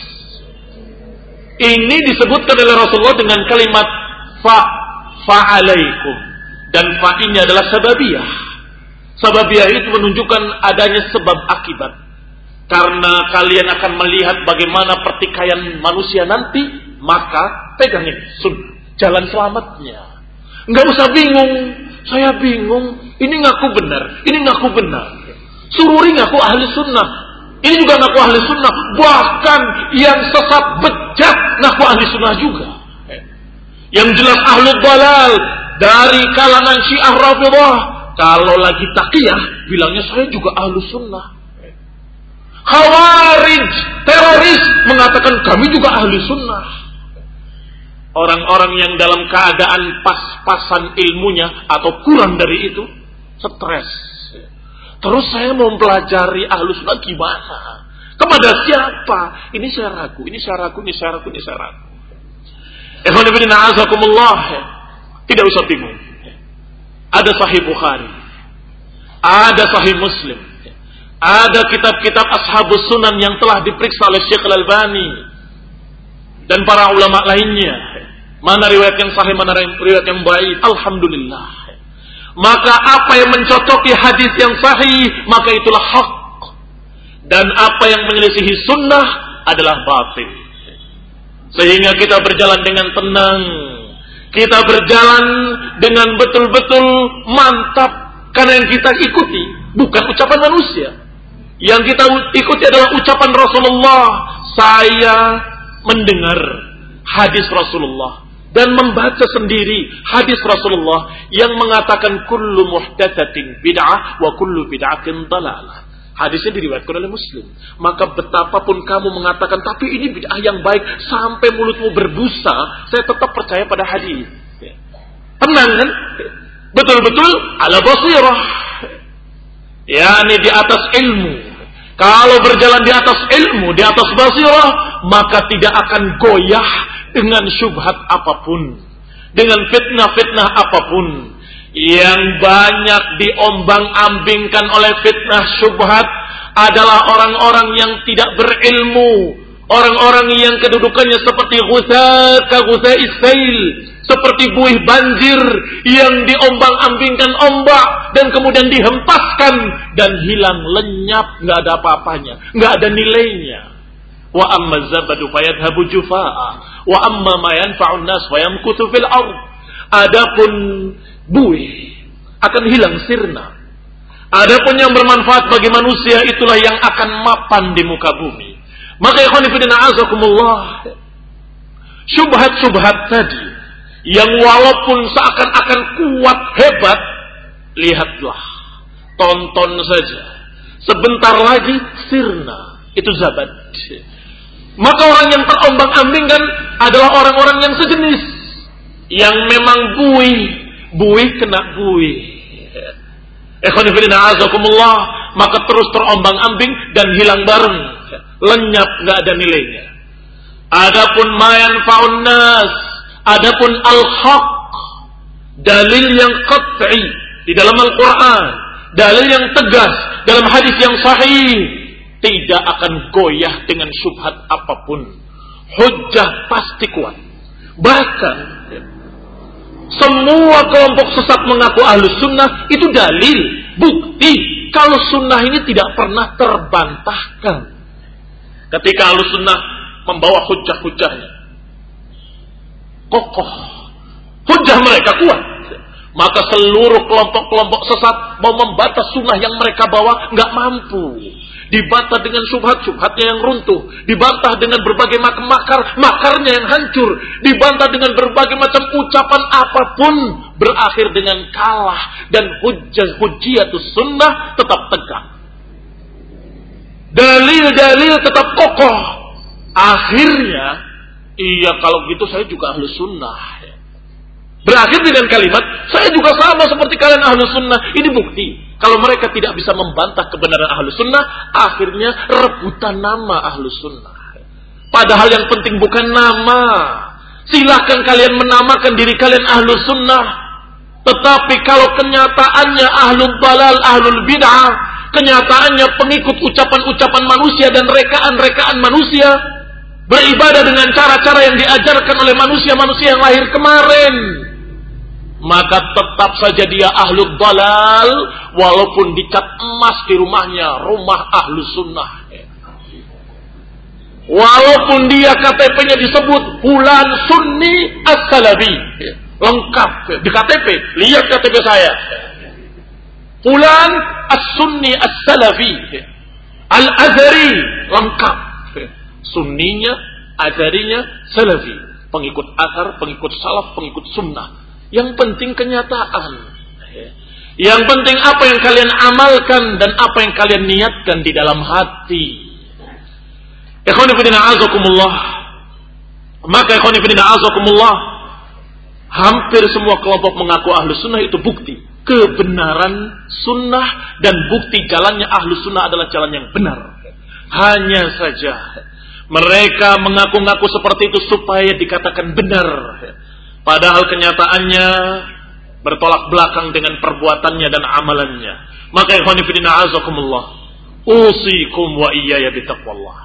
Ini disebutkan oleh Rasulullah dengan kalimat fa fa'alaikum, dan fa ini adalah sababiyah. Sababiyah itu menunjukkan adanya sebab akibat. Karena kalian akan melihat bagaimana pertikaian manusia nanti, maka pegang ini sunnah, jalan selamatnya. Enggak usah bingung, saya bingung, ini ngaku benar, ini ngaku benar. Sururi ngaku ahli sunnah, ini juga ngaku ahli sunnah, bahkan yang sesat bejat ngaku ahli sunnah juga. Yang jelas ahlu dalal dari kalangan Syiah Rafidhah, kalau lagi taqiyah bilangnya saya juga ahlu sunnah. Khawarij, teroris mengatakan kami juga ahli sunnah. Orang-orang yang dalam keadaan pas-pasan ilmunya atau kurang dari itu, stres. Terus saya mau mempelajari ahlu sunnah gimana? Kepada siapa? Ini saya ragu, ini saya ragu, ini saya ragu, ini saya ragu. Ikhwan fillah a'azakumullah. Tidak usah bingung. Ada Sahih Bukhari, ada Sahih Muslim, ada kitab-kitab Ashabus Sunan yang telah diperiksa oleh Syekh Al-Albani dan para ulama lainnya. Mana riwayat yang sahih, mana riwayat yang baik. Alhamdulillah. Maka apa yang mencocoki hadis yang sahih, maka itulah hak. Dan apa yang menyelisihi sunnah adalah batil. Sehingga kita berjalan dengan tenang, kita berjalan dengan betul-betul mantap, karena yang kita ikuti bukan ucapan manusia. Yang kita ikuti adalah ucapan Rasulullah. Saya mendengar hadis Rasulullah dan membaca sendiri hadis Rasulullah yang mengatakan kullu muhdatsatin bid'ah wa kullu bid'atin dhalalah. Hadisnya diriwayatkan oleh Muslim. Maka betapapun kamu mengatakan tapi ini bid'ah yang baik sampai mulutmu berbusa, saya tetap percaya pada hadis. Tenang kan? Betul-betul ala basirah. yakni di atas ilmu. Kalau berjalan di atas ilmu, di atas basirah, maka tidak akan goyah dengan syubhat apapun, dengan fitnah-fitnah apapun. Yang banyak diombang-ambingkan oleh fitnah syubhat adalah orang-orang yang tidak berilmu, orang-orang yang kedudukannya seperti ghusat ka ghusais sail, seperti buih banjir yang diombang-ambingkan ombak dan kemudian dihempaskan dan hilang lenyap, nggak ada apa-apanya, nggak ada nilainya. Wa amma zabadu fayadhabu jufaa, wa amma ma yanfa'un nas wa yamkuthu fil ard. Adapun buih akan hilang sirna. Adapun yang bermanfaat bagi manusia itulah yang akan mapan di muka bumi. Maka ikhwan fillah a'azakumullah, syubhat-syubhat tadi yang walaupun seakan-akan kuat hebat, lihatlah, tonton saja, sebentar lagi sirna, itu zabad. Maka orang yang terombang-ambingkan adalah orang-orang yang sejenis, yang memang buih, buih kena buih. Ikhwan fillah a'azakumullah, maka terus terombang-ambing dan hilang bareng, lenyap, nggak ada nilainya. Adapun ma yanfa'un nas, adapun al-haq, dalil yang qat'i di dalam Al-Quran, dalil yang tegas dalam hadis yang sahih, tidak akan goyah dengan syubhat apapun. Hujjah pasti kuat. Bahkan semua kelompok sesat mengaku ahlus sunnah, itu dalil, bukti kalau sunnah ini tidak pernah terbantahkan. Ketika ahlus sunnah membawa hujjah-hujjahnya kokoh, hujjah mereka kuat, maka seluruh kelompok-kelompok sesat mau membantah sunnah yang mereka bawa nggak mampu. Dibantah dengan syubhat-syubhatnya yang runtuh, dibantah dengan berbagai macam makar, makarnya yang hancur, dibantah dengan berbagai macam ucapan apapun, berakhir dengan kalah, dan hujjah hujjiyatus sunnah tetap tegak. Dalil-dalil tetap kokoh. Akhirnya, iya kalau gitu saya juga ahlu sunnah. Berakhir dengan kalimat, saya juga sama seperti kalian ahlu sunnah. Ini bukti. Kalau mereka tidak bisa membantah kebenaran ahlu sunnah, akhirnya rebutan nama ahlu sunnah. Padahal yang penting bukan nama. Silahkan kalian menamakan diri kalian ahlu sunnah. Tetapi kalau kenyataannya ahlul balal, ahlul bid'ah, kenyataannya pengikut ucapan-ucapan manusia dan rekaan-rekaan manusia, beribadah dengan cara-cara yang diajarkan oleh manusia-manusia yang lahir kemarin, maka tetap saja dia ahlul dalal, walaupun dicat emas di rumahnya, rumah ahlu sunnah. Walaupun dia K T P-nya disebut Fulan Sunni As-Salafi, lengkap di K T P, lihat K T P saya, Fulan As-Sunni As-Salafi Al-Azhari, lengkap, sunninya, azharinya, salafi, pengikut azhar, pengikut salaf, pengikut sunnah. Yang penting kenyataan. Yang penting apa yang kalian amalkan dan apa yang kalian niatkan di dalam hati. Ikhwani fillah azakumullah. Maka ikhwani fillah azakumullah, hampir semua kelompok mengaku ahlu sunnah itu bukti kebenaran sunnah, dan bukti jalannya ahlu sunnah adalah jalan yang benar. Hanya saja mereka mengaku-ngaku seperti itu supaya dikatakan benar, padahal kenyataannya bertolak belakang dengan perbuatannya dan amalannya. Maka ikhwani fillah azakumullah, usikum wa iyaya bitaqwallah.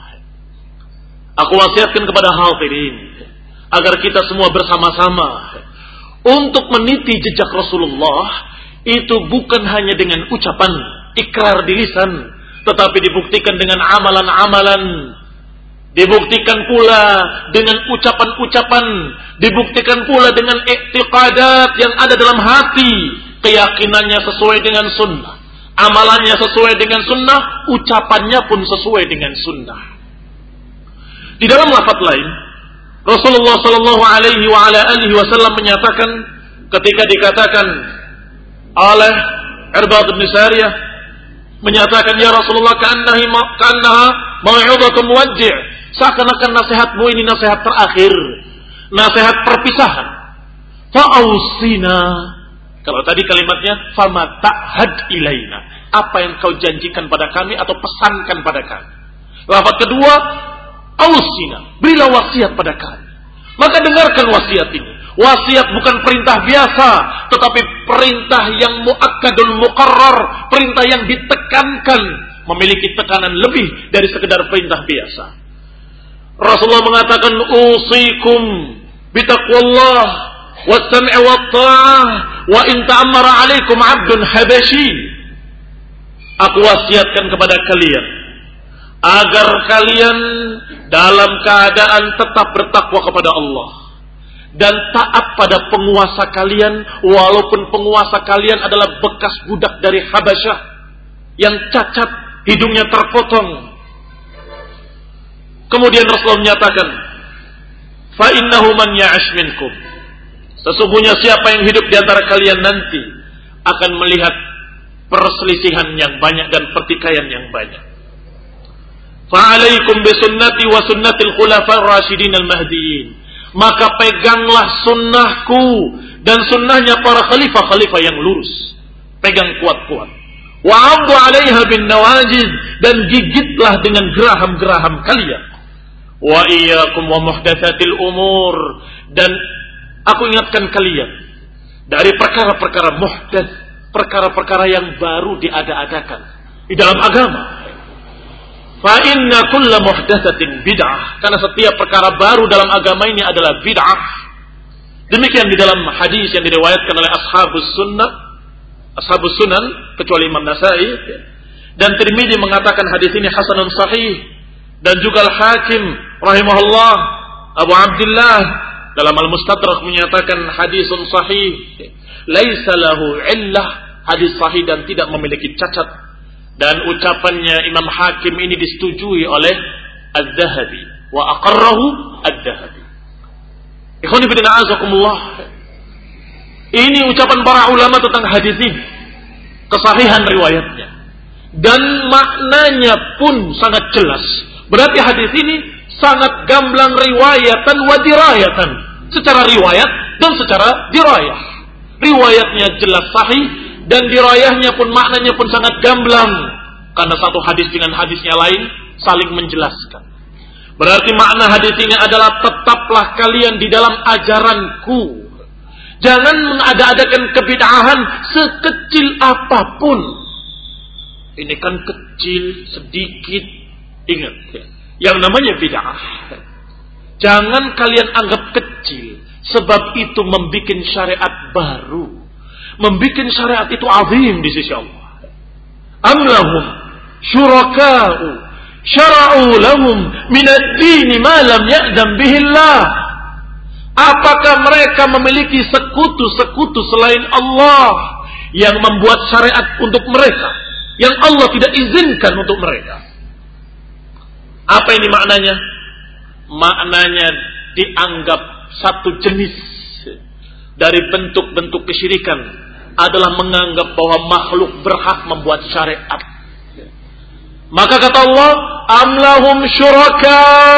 Aku wasiatkan kepada hadirin agar kita semua bersama-sama untuk meniti jejak Rasulullah. Itu bukan hanya dengan ucapan ikrar di lisan, tetapi dibuktikan dengan amalan-amalan, dibuktikan pula dengan ucapan-ucapan, dibuktikan pula dengan i'tiqadat yang ada dalam hati, keyakinannya sesuai dengan sunnah, amalannya sesuai dengan sunnah, ucapannya pun sesuai dengan sunnah. Di dalam lafaz lain, Rasulullah sallallahu alaihi wa ala alihi wasallam menyatakan ketika dikatakan oleh Irbad bin Sariyah, menyatakan, ya Rasulullah, ka'annaha ka'annaha mau'izatun muwaddi', seakan-akan nasihatmu ini nasihat terakhir, nasihat perpisahan. Fa'ausina, kalau tadi kalimatnya fama ta'had ilaina, apa yang kau janjikan pada kami atau pesankan pada kami. Lafaz kedua, ausina, berilah wasiat pada kami. Maka dengarkan wasiat ini. Wasiat bukan perintah biasa, tetapi perintah yang muakkadul muqarrar, perintah yang ditekankan, memiliki tekanan lebih dari sekedar perintah biasa. Rasulullah mengatakan, usikum bitaqwallah was-sam'i wat-tha'ah wa in ta'ammara 'alaikum 'abdun habasyi. Aku wasiatkan kepada kalian agar kalian dalam keadaan tetap bertakwa kepada Allah dan taat pada penguasa kalian, walaupun penguasa kalian adalah bekas budak dari Habasyah yang cacat, hidungnya terpotong. Kemudian Rasulullah menyatakan, fa innahu man ya'ash minkum, sesungguhnya siapa yang hidup di antara kalian nanti akan melihat perselisihan yang banyak dan pertikaian yang banyak. Fa alaikum bi sunnati wa sunnatil khulafa'ir rasyidin al-mahdiyyin, maka peganglah sunnahku dan sunnahnya para khalifah-khalifah yang lurus. Pegang kuat-kuat. Wa 'addu 'alaiha bin nawajiz, dan gigitlah dengan geraham-geraham kalian. Wa iyyakum wa muhdatsatil umur, dan aku ingatkan kalian dari perkara-perkara muhdats, perkara-perkara yang baru diada-adakan di dalam agama. Fa inna kulla muhdatsatin bid'ah, karena setiap perkara baru dalam agama ini adalah bid'ah. Demikian di dalam hadis yang diriwayatkan oleh ashabus sunnah, ashabus sunan kecuali Imam Nasa'i, dan Tirmidzi mengatakan hadis ini hasanun sahih, dan juga Al-Hakim rahimahullah Abu Abdullah dalam Al-Mustadrak menyatakan hadisun sahih, laisa lahu illah, hadis sahih dan tidak memiliki cacat. Dan ucapannya Imam Hakim ini disetujui oleh Az-Zahabi wa aqarrahu Az-Zahabi. Ikhwani fillah azakumullah. Ini ucapan para ulama tentang hadis ini, kesahihan riwayatnya, dan maknanya pun sangat jelas. Berarti hadis ini sangat gamblang riwayatan wa dirayatan, secara riwayat dan secara dirayah. Riwayatnya jelas sahih, dan dirayahnya pun maknanya pun sangat gamblang, karena satu hadis dengan hadisnya lain saling menjelaskan. Berarti makna hadis ini adalah tetaplah kalian di dalam ajaranku. Jangan mengada-adakan kebid'ahan sekecil apapun. Ini kan kecil, sedikit. Ingat ya, yang namanya bid'ah jangan kalian anggap kecil, sebab itu membikin syariat baru. Membikin syariat itu azim di sisi Allah. Am lahum syuraka'u syara'u lahum min ad-din ma lam ya'zam bihi Allah. Apakah mereka memiliki sekutu-sekutu selain Allah yang membuat syariat untuk mereka yang Allah tidak izinkan untuk mereka? Apa ini maknanya? Maknanya dianggap satu jenis dari bentuk-bentuk kesyirikan adalah menganggap bahwa makhluk berhak membuat syariat. Maka kata Allah, am lahum syuraka,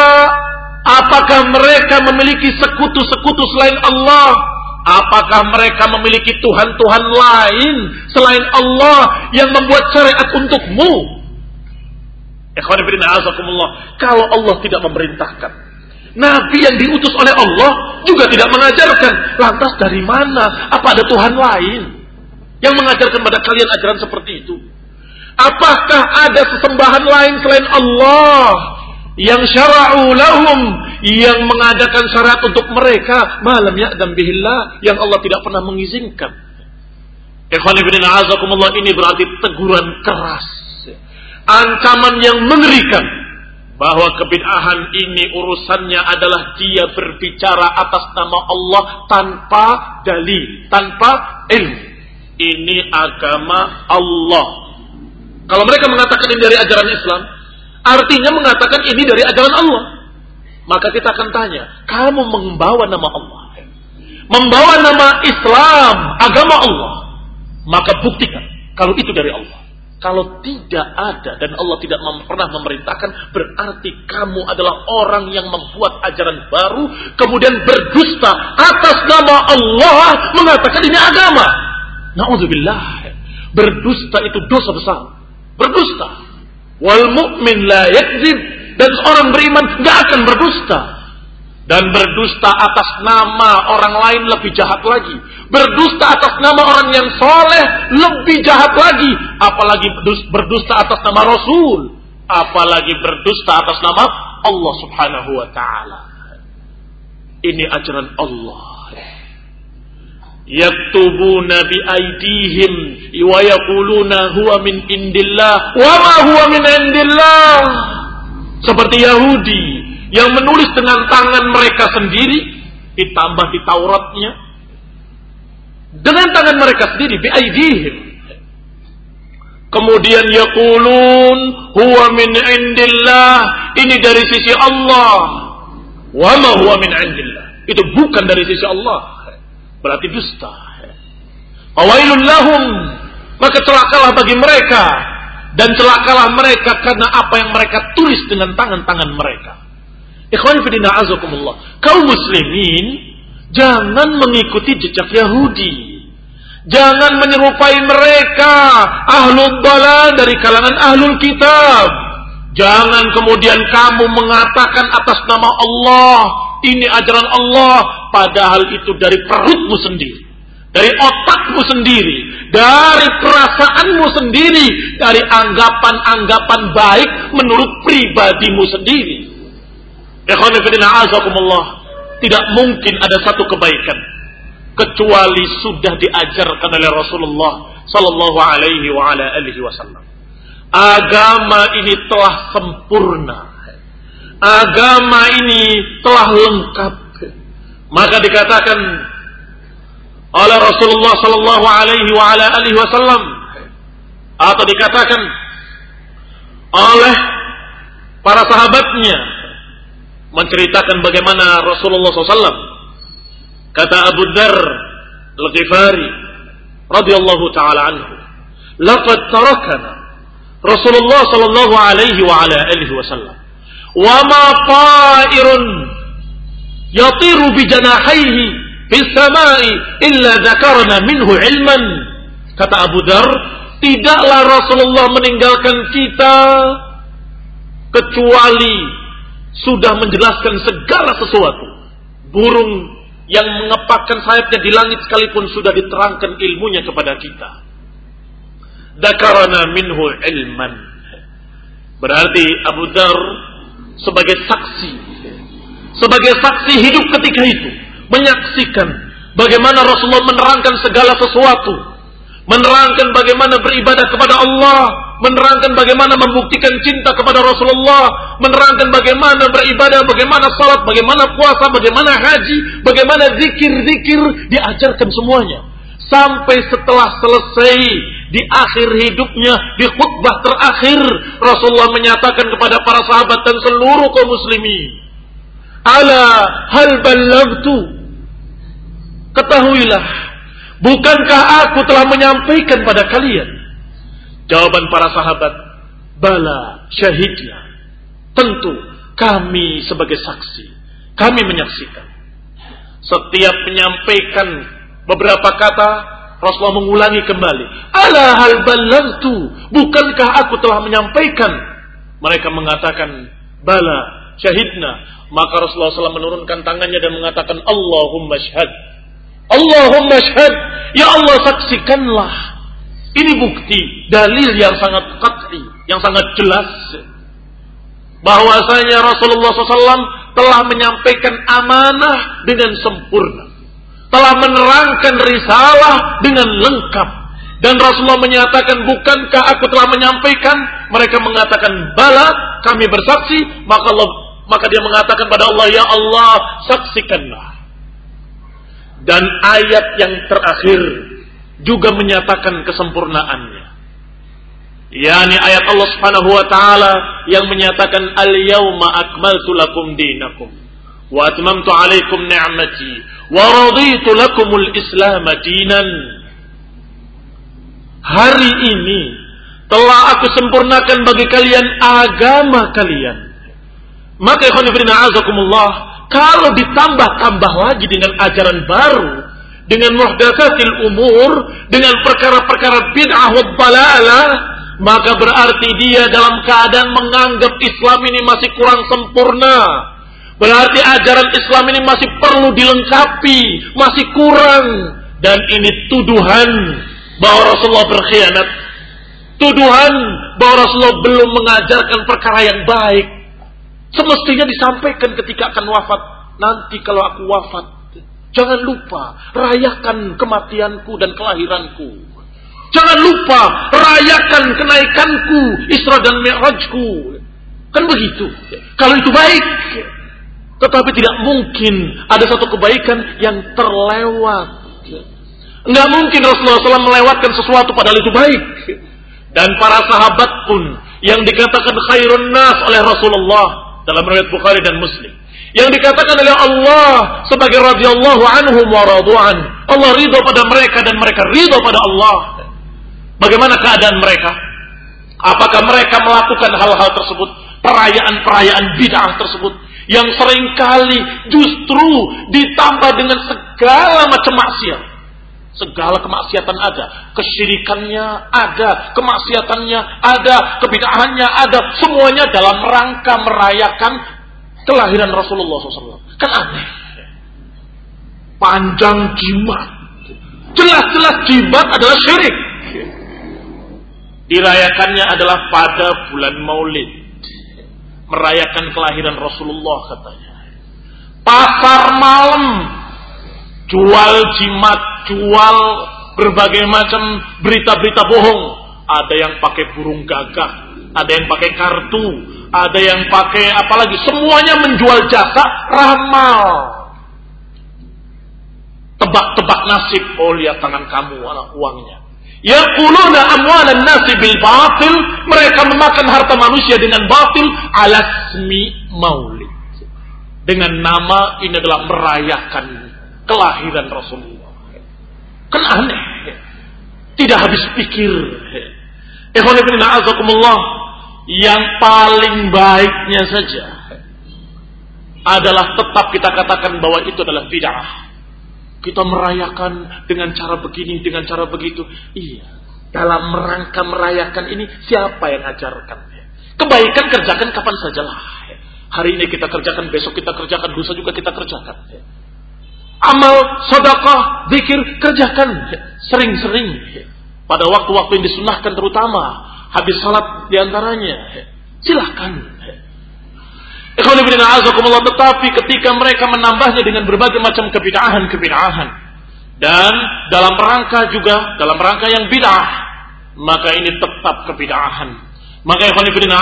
apakah mereka memiliki sekutu-sekutu selain Allah? Apakah mereka memiliki Tuhan-Tuhan lain selain Allah yang membuat syariat untukmu? Ikhwan fillah azakumullah, kalau Allah tidak memerintahkan, Nabi yang diutus oleh Allah juga tidak mengajarkan, lantas dari mana? Apa ada Tuhan lain yang mengajarkan pada kalian ajaran seperti itu? Apakah ada sesembahan lain selain Allah yang syara'u lahum, yang mengadakan syarat untuk mereka malam ya'dam bihillah, yang Allah tidak pernah mengizinkan? Ikhwan fillah azakumullah, ini berarti teguran keras, ancaman yang mengerikan, bahwa kebid'ahan ini urusannya adalah dia berbicara atas nama Allah tanpa dalil, tanpa ilmu. Ini agama Allah. Kalau mereka mengatakan ini dari ajaran Islam, artinya mengatakan ini dari ajaran Allah. Maka kita akan tanya, kamu membawa nama Allah, membawa nama Islam, agama Allah, maka buktikan kalau itu dari Allah. Kalau tidak ada dan Allah tidak mem- pernah memerintahkan, berarti kamu adalah orang yang membuat ajaran baru, kemudian berdusta atas nama Allah, mengatakan ini agama. Na'udzubillah. Berdusta itu dosa besar. Berdusta. Wal mu'min la yakzib, dan seorang beriman tidak akan berdusta. Dan berdusta atas nama orang lain lebih jahat lagi. Berdusta atas nama orang yang soleh lebih jahat lagi. Apalagi berdusta atas nama Rasul. Apalagi berdusta atas nama Allah subhanahu wa ta'ala. Ini ajaran Allah. Yaktubuna bi aydihim wa yaquluna huwa min indillah wa ma huwa min indillah. Seperti Yahudi yang menulis dengan tangan mereka sendiri, ditambah di Tauratnya dengan tangan mereka sendiri, bi aydihim. Kemudian yaqulun huwa min indillah, ini dari sisi Allah. Wa ma huwa min indillah, itu bukan dari sisi Allah. Berarti dusta. Awailun lahum, maka celakalah bagi mereka, dan celakalah mereka karena apa yang mereka tulis dengan tangan-tangan mereka. Ikhwan fillah azakumullah, kaum muslimin jangan mengikuti jejak Yahudi. Jangan menyerupai mereka, ahlul dalal dari kalangan ahlul kitab. Jangan kemudian kamu mengatakan atas nama Allah, ini ajaran Allah, padahal itu dari perutmu sendiri, dari otakmu sendiri, dari perasaanmu sendiri, dari anggapan-anggapan baik menurut pribadimu sendiri. Ikhwan fillah azakumullah, tidak mungkin ada satu kebaikan kecuali sudah diajarkan oleh Rasulullah sallallahu alaihi wa ala alihi wasallam. Agama ini telah sempurna. Agama ini telah lengkap. Maka dikatakan oleh Rasulullah sallallahu alaihi wa ala alihi wasallam, atau dikatakan oleh para sahabatnya menceritakan bagaimana Rasulullah sallallahu alaihi wasallam, kata Abu Dzar Al-Ghifari radhiyallahu taala anhu, laqad tarakana Rasulullah sallallahu alaihi wa ala alihi wasallam wa ma ta'irun yatiru bi janahihi fis samai illa dzakarna minhu ilman. Kata Abu Dzar, tidaklah Rasulullah meninggalkan kita kecuali sudah menjelaskan segala sesuatu. Burung yang mengepakkan sayapnya di langit sekalipun sudah diterangkan ilmunya kepada kita. Dzakarna minhu ilman. Berarti Abu Dzar sebagai saksi, sebagai saksi hidup ketika itu, menyaksikan bagaimana Rasulullah menerangkan segala sesuatu, menerangkan bagaimana beribadah kepada Allah, menerangkan bagaimana membuktikan cinta kepada Rasulullah, menerangkan bagaimana beribadah, bagaimana salat, bagaimana puasa, bagaimana haji, bagaimana zikir-zikir, diajarkan semuanya. Sampai setelah selesai di akhir hidupnya, di khutbah terakhir, Rasulullah menyatakan kepada para sahabat dan seluruh kaum muslimin, ala hal ballagtu, ketahuilah, bukankah aku telah menyampaikan pada kalian? Jawaban para sahabat, bala, syahidna, tentu kami sebagai saksi, kami menyaksikan. Setiap menyampaikan beberapa kata, Rasulullah mengulangi kembali, ala hal ballagtu, bukankah aku telah menyampaikan? Mereka mengatakan, bala, syahidna. Maka Rasulullah shallallahu alaihi wasallam menurunkan tangannya dan mengatakan, Allahumma syhad, Allahumma syhad, ya Allah saksikanlah. Ini bukti, dalil yang sangat qat'i, yang sangat jelas, bahwasanya Rasulullah shallallahu alaihi wasallam telah menyampaikan amanah dengan sempurna, telah menerangkan risalah dengan lengkap. Dan Rasulullah menyatakan, bukankah aku telah menyampaikan? Mereka mengatakan, bala, kami bersaksi. Maka Allah, maka dia mengatakan pada Allah, ya Allah saksikanlah. Dan ayat yang terakhir juga menyatakan kesempurnaannya, yakni ayat Allah Subhanahu wa taala yang menyatakan, al-yauma akmaltu lakum dinakum wa atmamtu alaikum ni'mati wa raditu lakumul islam dinan. Hari ini telah aku sempurnakan bagi kalian agama kalian. Maka ikhwan fillah azakumullah, kalau ditambah-tambah lagi dengan ajaran baru, dengan muhdatsatil umur, dengan perkara-perkara bid'ah wa dhalalah, maka berarti dia dalam keadaan menganggap Islam ini masih kurang sempurna. Berarti ajaran Islam ini masih perlu dilengkapi, masih kurang. Dan ini tuduhan bahwa Rasulullah berkhianat, tuduhan bahwa Rasulullah belum mengajarkan perkara yang baik. Semestinya disampaikan ketika akan wafat. Nanti kalau aku wafat, jangan lupa rayakan kematianku dan kelahiranku. Jangan lupa rayakan kenaikanku, Isra dan Mi'rajku. Kan begitu. Kalau itu baik. Tetapi tidak mungkin ada satu kebaikan yang terlewat. Enggak mungkin Rasulullah shallallahu alaihi wasallam melewatkan sesuatu padahal itu baik. Dan para sahabat pun yang dikatakan khairun nas oleh Rasulullah dalam riwayat Bukhari dan Muslim, yang dikatakan oleh Allah sebagai radhiyallahu anhum wa radu'an, Allah ridha pada mereka dan mereka ridha pada Allah. Bagaimana keadaan mereka? Apakah mereka melakukan hal-hal tersebut, perayaan-perayaan bid'ah tersebut yang seringkali justru ditambah dengan segala macam maksiat? Segala kemaksiatan ada, kesyirikannya ada, kemaksiatannya ada, kebid'ahannya ada, semuanya dalam rangka merayakan kelahiran Rasulullah shallallahu alaihi wasallam. Kan aneh, panjang jimat, Jelas-jelas jimat adalah syirik. Dirayakannya adalah pada bulan Maulid, merayakan kelahiran Rasulullah katanya. Pasar malam, jual jimat, jual berbagai macam berita-berita bohong. Ada yang pakai burung gagak, ada yang pakai kartu, ada yang pakai apalagi, semuanya menjual jasa ramal. Tebak-tebak nasib, oh lihat tangan kamu, anak uangnya. Yaquluna amwalan nasi bil batil, mereka memakan harta manusia dengan batil ala ismi maulid. Dengan nama ini adalah merayakan kelahiran Rasulullah. Kan aneh. Tidak habis pikir. Ikhwan fillah azakumullah, yang paling baiknya saja adalah tetap kita katakan bahwa itu adalah bid'ah. Kita merayakan dengan cara begini, dengan cara begitu. Iya, dalam rangka merayakan ini siapa yang ajarkan? Kebaikan kerjakan kapan sajalah. Hari ini kita kerjakan, besok kita kerjakan, lusa juga kita kerjakan. Amal, sedekah, zikir kerjakan sering-sering. Pada waktu-waktu yang disunahkan, terutama habis salat diantaranya. Silahkan. Tetapi ketika mereka menambahnya dengan berbagai macam kebid'ahan-kebid'ahan dan dalam rangka juga dalam rangka yang bid'ah, maka ini tetap kebid'ahan. Maka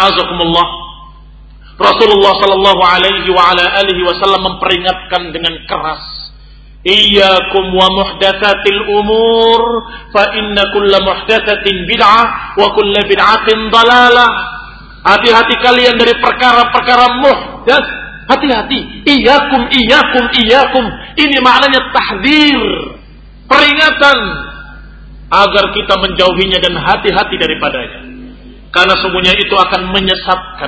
Rasulullah sallallahu alaihi wa ala alihi wasallam memperingatkan dengan keras, iyyakum wa muhdatsatil umur fa inna kulla muhdatsatin bid'ah wa kulla bid'atin dalalah. Hati-hati kalian dari perkara-perkara muhdats. Hati-hati. Iyakum, iyakum, iyakum. Ini maknanya tahdzir, peringatan agar kita menjauhinya dan hati-hati daripadanya. Karena sungguhnya itu akan menyesatkan.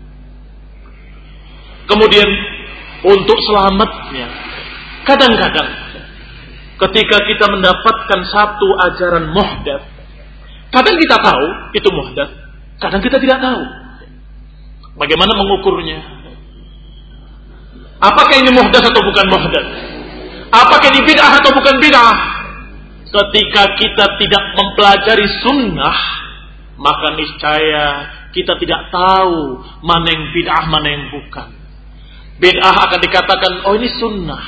Kemudian untuk selamatnya, kadang-kadang ketika kita mendapatkan satu ajaran muhdats, kadang kita tahu itu muhdats, kadang kita tidak tahu. Bagaimana mengukurnya? Apakah ini muhdats atau bukan muhdats? Apakah ini bid'ah atau bukan bid'ah? Ketika kita tidak mempelajari sunnah, maka niscaya kita tidak tahu mana yang bid'ah, mana yang bukan. Bid'ah akan dikatakan, oh ini sunnah.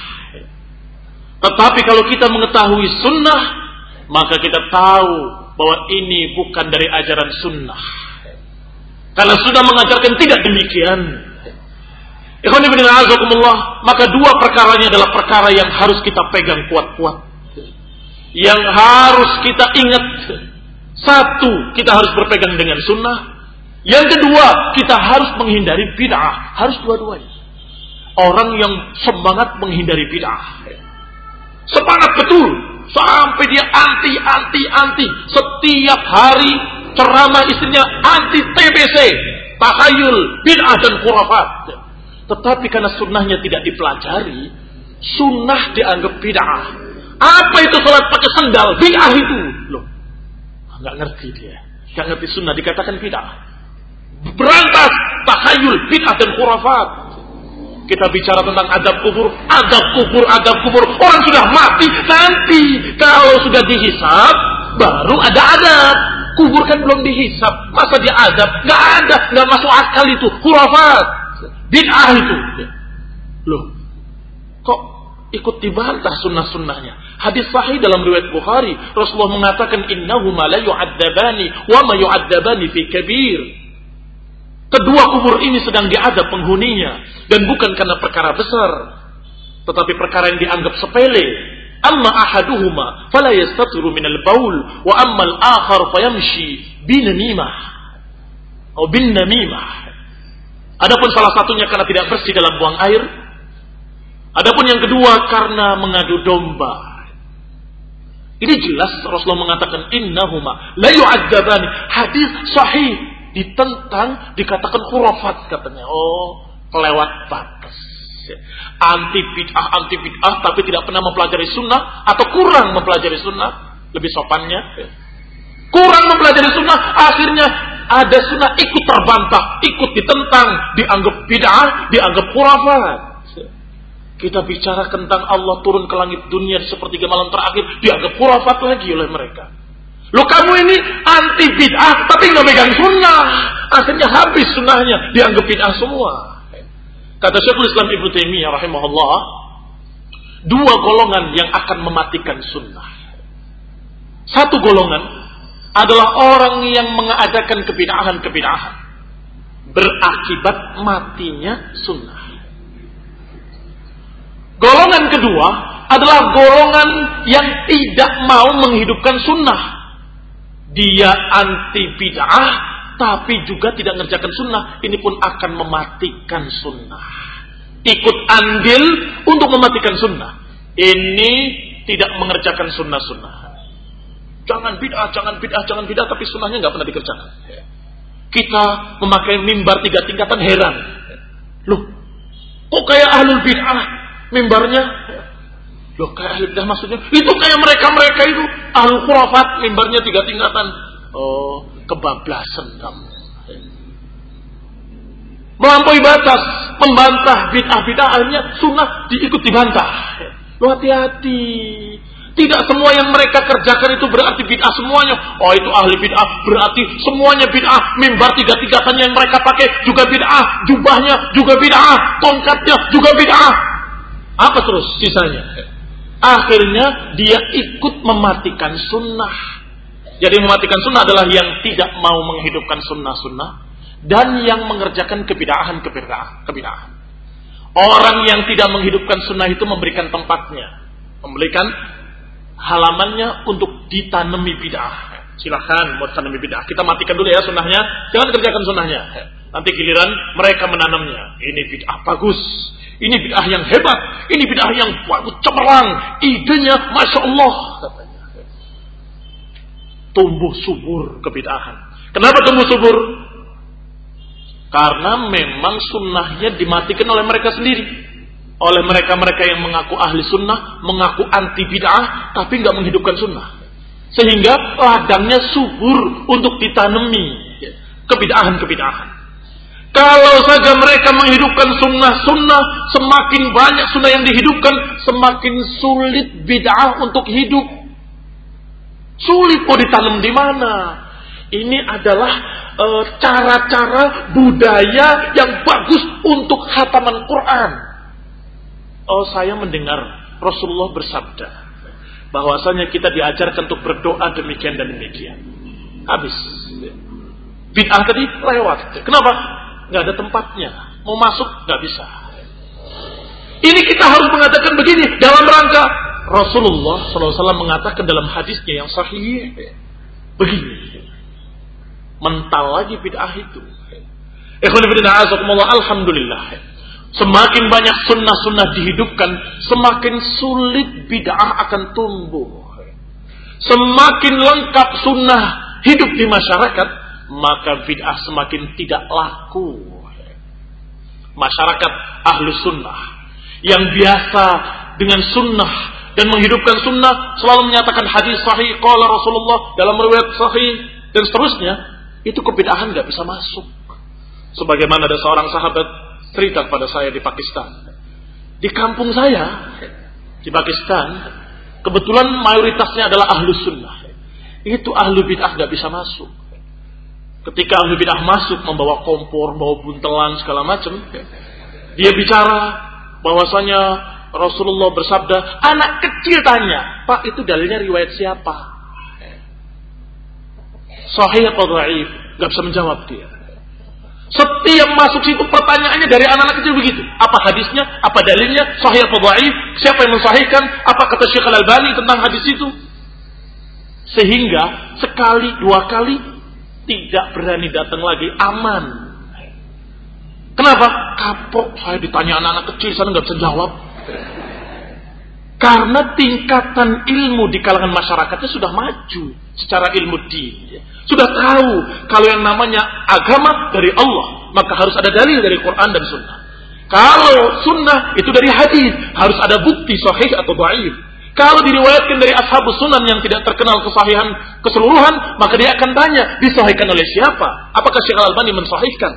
Tetapi kalau kita mengetahui sunnah, maka kita tahu bahwa ini bukan dari ajaran sunnah. Karena sudah mengajarkan tidak demikian. Ikhwan fillah azakumullah, maka dua perkaranya adalah perkara yang harus kita pegang kuat-kuat. Yang harus kita ingat. Satu, kita harus berpegang dengan sunnah. Yang kedua, kita harus menghindari bid'ah. Harus dua-duanya. Orang yang semangat menghindari bid'ah, semangat betul, sampai dia anti, anti, anti. Setiap hari ceramah istrinya anti T B C, takhayul, bid'ah dan khurafat. Tetapi karena sunnahnya tidak dipelajari, sunnah dianggap bid'ah. Apa itu salat pakai sendal? Bid'ah itu. Loh, nggak ngerti dia. Nggak ngerti sunnah dikatakan bid'ah. Berantas, takhayul, bid'ah dan khurafat. Kita bicara tentang adab kubur, adab kubur, adab kubur. Orang sudah mati, nanti kalau sudah dihisab, baru ada adab. Kubur kan belum dihisab, masa dia adab? Gak ada, gak masuk akal itu, khurafat, bid'ah itu. Loh, kok ikut dibantah sunnah-sunnahnya? Hadis sahih dalam riwayat Bukhari, Rasulullah mengatakan, innahuma la yu'adzabani wa ma yu'adzabani fi kabir. Kedua kubur ini sedang diadab penghuninya, dan bukan karena perkara besar, tetapi perkara yang dianggap sepele. Amma ahaduhuma fala yastatiru minal baul wa amma al-akhar fayamshi binamimah atau bin namimah. Adapun salah satunya karena tidak bersih dalam buang air. Adapun yang kedua karena mengadu domba. Ini jelas Rasulullah mengatakan innahuma la yu'adzabani. Hadis sahih ditentang, dikatakan khurafat katanya. Oh, kelewat batas. Anti bid'ah, anti bid'ah, tapi tidak pernah mempelajari sunnah atau kurang mempelajari sunnah, lebih sopannya. Kurang mempelajari sunnah, akhirnya ada sunnah ikut terbantah, ikut ditentang, dianggap bid'ah, dianggap khurafat. Kita bicara tentang Allah turun ke langit dunia di sepertiga malam terakhir, dianggap khurafat lagi oleh mereka. Loh, kamu ini anti bid'ah tapi nggak megang sunnah, akhirnya habis sunnahnya, dianggap bid'ah semua. Kata Syekhul Islam Ibnu Taimiyah rahimahullah, dua golongan yang akan mematikan sunnah. Satu golongan adalah orang yang mengadakan kebid'ahan-kebid'ahan, berakibat matinya sunnah. Golongan kedua adalah golongan yang tidak mau menghidupkan sunnah. Dia anti bid'ah tapi juga tidak mengerjakan sunnah. Ini pun akan mematikan sunnah. Ikut andil untuk mematikan sunnah. Ini tidak mengerjakan sunnah-sunnah. Jangan bid'ah, jangan bid'ah, jangan bid'ah, tapi sunnahnya nggak pernah dikerjakan. Kita memakai mimbar tiga tingkatan, heran. Loh, kok kayak ahlul bid'ah mimbarnya? Loh, kayak ahlul bid'ah maksudnya? Itu kayak mereka-mereka itu ahlul khurafat, mimbarnya tiga tingkatan. Oh, kebablasan kamu. Melampaui batas, membantah bid'ah-bid'ah, akhirnya sunnah diikut dibantah. Loh, hati-hati. Tidak semua yang mereka kerjakan itu berarti bid'ah semuanya. Oh, itu ahli bid'ah, berarti semuanya bid'ah. Mimbar tiga-tigatan yang mereka pakai juga bid'ah. Jubahnya juga bid'ah. Tongkatnya juga bid'ah. Apa terus sisanya? Akhirnya dia ikut mematikan sunnah. Jadi mematikan sunnah adalah yang tidak mau menghidupkan sunnah-sunnah dan yang mengerjakan kebid'ahan-kebid'ahan. Orang yang tidak menghidupkan sunnah itu memberikan tempatnya, memberikan halamannya untuk ditanami bid'ah. Silahkan buat tanami bid'ah. Kita matikan dulu ya sunnahnya, jangan kerjakan sunnahnya. Nanti giliran mereka menanamnya. Ini bid'ah bagus, ini bid'ah yang hebat, ini bid'ah yang bagus, cemerlang, idenya masya Allah katanya. Tumbuh subur kebid'ahan. Kenapa tumbuh subur? Karena memang sunnahnya dimatikan oleh mereka sendiri. Oleh mereka-mereka yang mengaku ahli sunnah, mengaku anti bid'ah, tapi nggak menghidupkan sunnah. Sehingga ladangnya subur untuk ditanami kebid'ahan-kebid'ahan. Kalau saja mereka menghidupkan sunnah-sunnah, semakin banyak sunnah yang dihidupkan, semakin sulit bid'ah untuk hidup. Sulit mau ditanam di mana? Ini adalah e, cara-cara budaya yang bagus untuk khataman Quran. Oh, saya mendengar Rasulullah bersabda bahwasanya kita diajarkan untuk berdoa demikian dan demikian. Habis. Bid'ah tadi lewat. Kenapa? Nggak ada tempatnya. Mau masuk nggak bisa. Ini kita harus mengatakan begini dalam rangka Rasulullah shallallahu alaihi wasallam mengatakan dalam hadisnya yang sahih begini. Mental lagi bid'ah itu. Ikhwan fillah, azakumullah, alhamdulillah. Semakin banyak sunnah-sunnah dihidupkan, semakin sulit bid'ah akan tumbuh. Semakin lengkap sunnah hidup di masyarakat, maka bid'ah semakin tidak laku. Masyarakat ahlu sunnah yang biasa dengan sunnah dan menghidupkan sunnah, selalu menyatakan hadis sahih, qala Rasulullah dalam riwayat sahih dan seterusnya, itu kebid'ahan nggak bisa masuk. Sebagaimana ada seorang sahabat cerita pada saya di Pakistan. Di kampung saya di Pakistan, kebetulan mayoritasnya adalah ahlu sunnah. Itu ahlu bid'ah gak bisa masuk. Ketika ahlu bid'ah masuk membawa kompor, bawa buntelan segala macam, dia bicara bahwasanya Rasulullah bersabda, anak kecil tanya, Pak itu dalilnya riwayat siapa? Sahih atau dhaif? Gak bisa menjawab dia. Setiap masuk situ pertanyaannya dari anak-anak kecil begitu. Apa hadisnya? Apa dalilnya? Sahih atau dhaif? Siapa yang mensahihkan? Apa kata Syekh Al-Albani tentang hadis itu? Sehingga sekali, dua kali tidak berani datang lagi, aman. Kenapa? Kapok saya ditanya anak-anak kecil, saya nggak bisa jawab. Karena tingkatan ilmu di kalangan masyarakatnya sudah maju secara ilmu din. Sudah tahu kalau yang namanya agama dari Allah, maka harus ada dalil dari Quran dan Sunnah. Kalau Sunnah itu dari hadis, harus ada bukti sahih atau dhaif. Kalau diriwayatkan dari ashabus sunan yang tidak terkenal kesahihan keseluruhan, maka dia akan tanya, disahihkan oleh siapa? Apakah Syekh Al-Albani mensahihkan?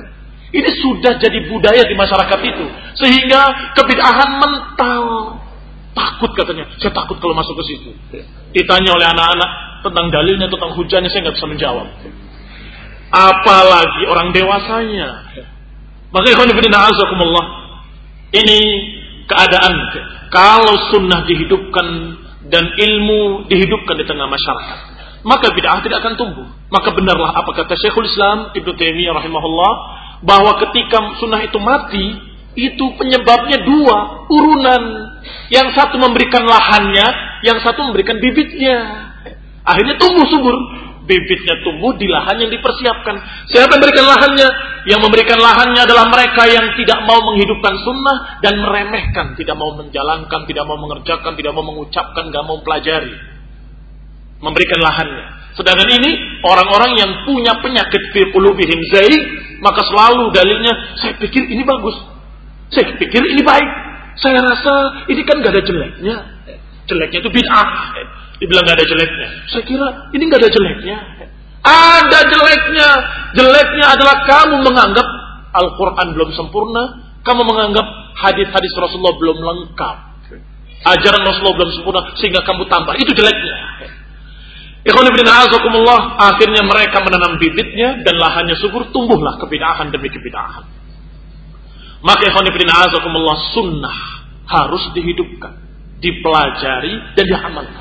Ini sudah jadi budaya di masyarakat itu. Sehingga kebid'ahan mental. Takut katanya. Saya takut kalau masuk ke situ. Ditanya oleh anak-anak tentang dalilnya, tentang hujahnya, saya nggak bisa menjawab. Apalagi orang dewasanya. Maka ikhwan fillah azakumullah, ini keadaan kalau sunnah dihidupkan dan ilmu dihidupkan di tengah masyarakat, maka bid'ah tidak akan tumbuh. Maka benarlah apa kata Syekhul Islam Ibnu Taimiyah rahimahullah, bahwa ketika sunnah itu mati, itu penyebabnya dua, urunan. Yang satu memberikan lahannya, yang satu memberikan bibitnya. Akhirnya tumbuh subur. Bibitnya tumbuh di lahan yang dipersiapkan. Siapa yang memberikan lahannya? Yang memberikan lahannya adalah mereka yang tidak mau menghidupkan sunnah dan meremehkan, tidak mau menjalankan, tidak mau mengerjakan, tidak mau mengucapkan, tidak mau pelajari. Memberikan lahannya. Sedangkan ini orang-orang yang punya penyakit fi qulubihim zaig, maka selalu dalilnya, saya pikir ini bagus, saya pikir ini baik, saya rasa ini kan gak ada jeleknya. Jeleknya itu bid'ah. Dibilang gak ada jeleknya. Saya kira ini gak ada jeleknya. Ada jeleknya. Jeleknya adalah kamu menganggap Al-Quran belum sempurna. Kamu menganggap hadis-hadis Rasulullah belum lengkap. Ajaran Rasulullah belum sempurna sehingga kamu tambah. Itu jeleknya. Ikhwan fillah azakumullah, akhirnya mereka menanam bibitnya dan lahannya subur, tumbuhlah kebid'ahan demi kebid'ahan. Maka ikhwan fillah azakumullah, sunnah harus dihidupkan, dipelajari dan diamalkan.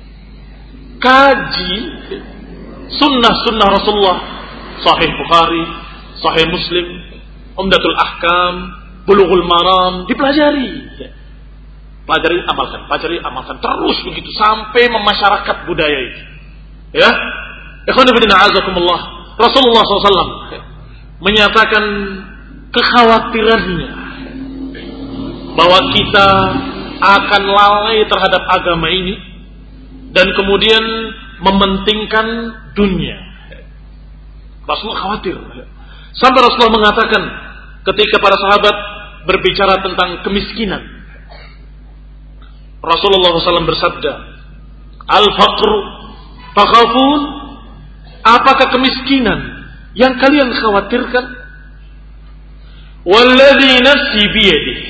Kaji sunnah-sunnah Rasulullah, Sahih Bukhari, Sahih Muslim, Umdatul Ahkam, Bulughul Maram, dipelajari. Pelajari, amalkan, pelajari, amalkan. Terus begitu sampai memasyarakat budaya itu. Ya, ikhwan fillah azakumullah, Rasulullah shallallahu alaihi wasallam menyatakan kekhawatirannya bahwa kita akan lalai terhadap agama ini dan kemudian mementingkan dunia. Rasulullah khawatir. Sampai Rasulullah mengatakan ketika para sahabat berbicara tentang kemiskinan, Rasulullah shallallahu alaihi wasallam bersabda, Al-faqru takhafun, apakah kemiskinan yang kalian khawatirkan? Walladhi nafsi biyadihi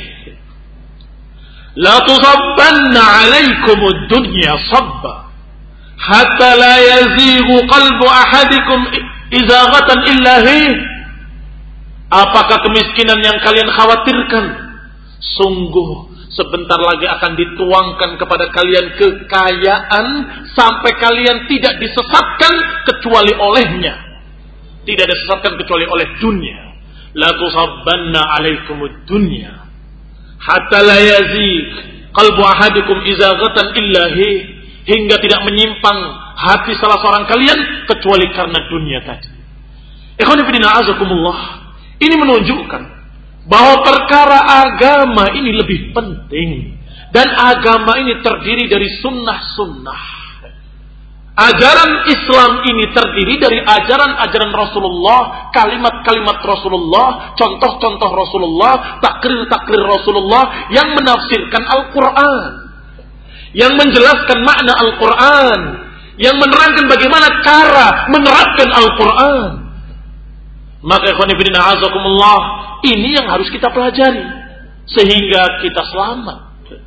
la tusabbanna alaikumud dunya sabba hatta la yazighu qalbu ahadikum izaghatan illa hi. Apakah kemiskinan yang kalian khawatirkan? Sungguh sebentar lagi akan dituangkan kepada kalian kekayaan sampai kalian tidak disesatkan kecuali olehnya. Tidak disesatkan kecuali oleh dunia. La tusabbanna alaikumud dunya hatta la yazigh qalbu ahadikum izaghatan illa hi, hingga tidak menyimpang hati salah seorang kalian kecuali karena dunia tadi. Ikhwan fillah azakumullah, ini menunjukkan bahwa perkara agama ini lebih penting, dan agama ini terdiri dari sunnah-sunnah. Ajaran Islam ini terdiri dari ajaran-ajaran Rasulullah, kalimat-kalimat Rasulullah, contoh-contoh Rasulullah, takrir-takrir Rasulullah yang menafsirkan Al-Quran, yang menjelaskan makna Al-Quran, yang menerangkan bagaimana cara menerapkan Al-Quran. Maka ikhwan fillah azakumullah, ini yang harus kita pelajari sehingga kita selamat.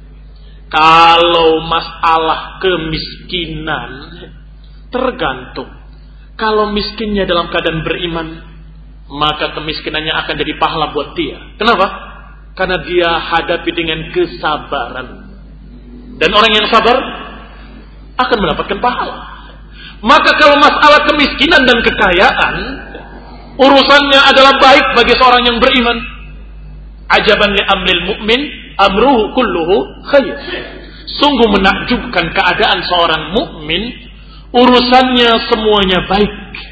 Kalau masalah kemiskinan tergantung. Kalau miskinnya dalam keadaan beriman, maka kemiskinannya akan jadi pahala buat dia. Kenapa? Karena dia hadapi dengan kesabaran. Dan orang yang sabar akan mendapatkan pahala. Maka kalau masalah kemiskinan dan kekayaan, urusannya adalah baik bagi seorang yang beriman. Ajaban li amril mu'min amruhu kulluhu khair. Sungguh menakjubkan keadaan seorang mukmin, urusannya semuanya baik.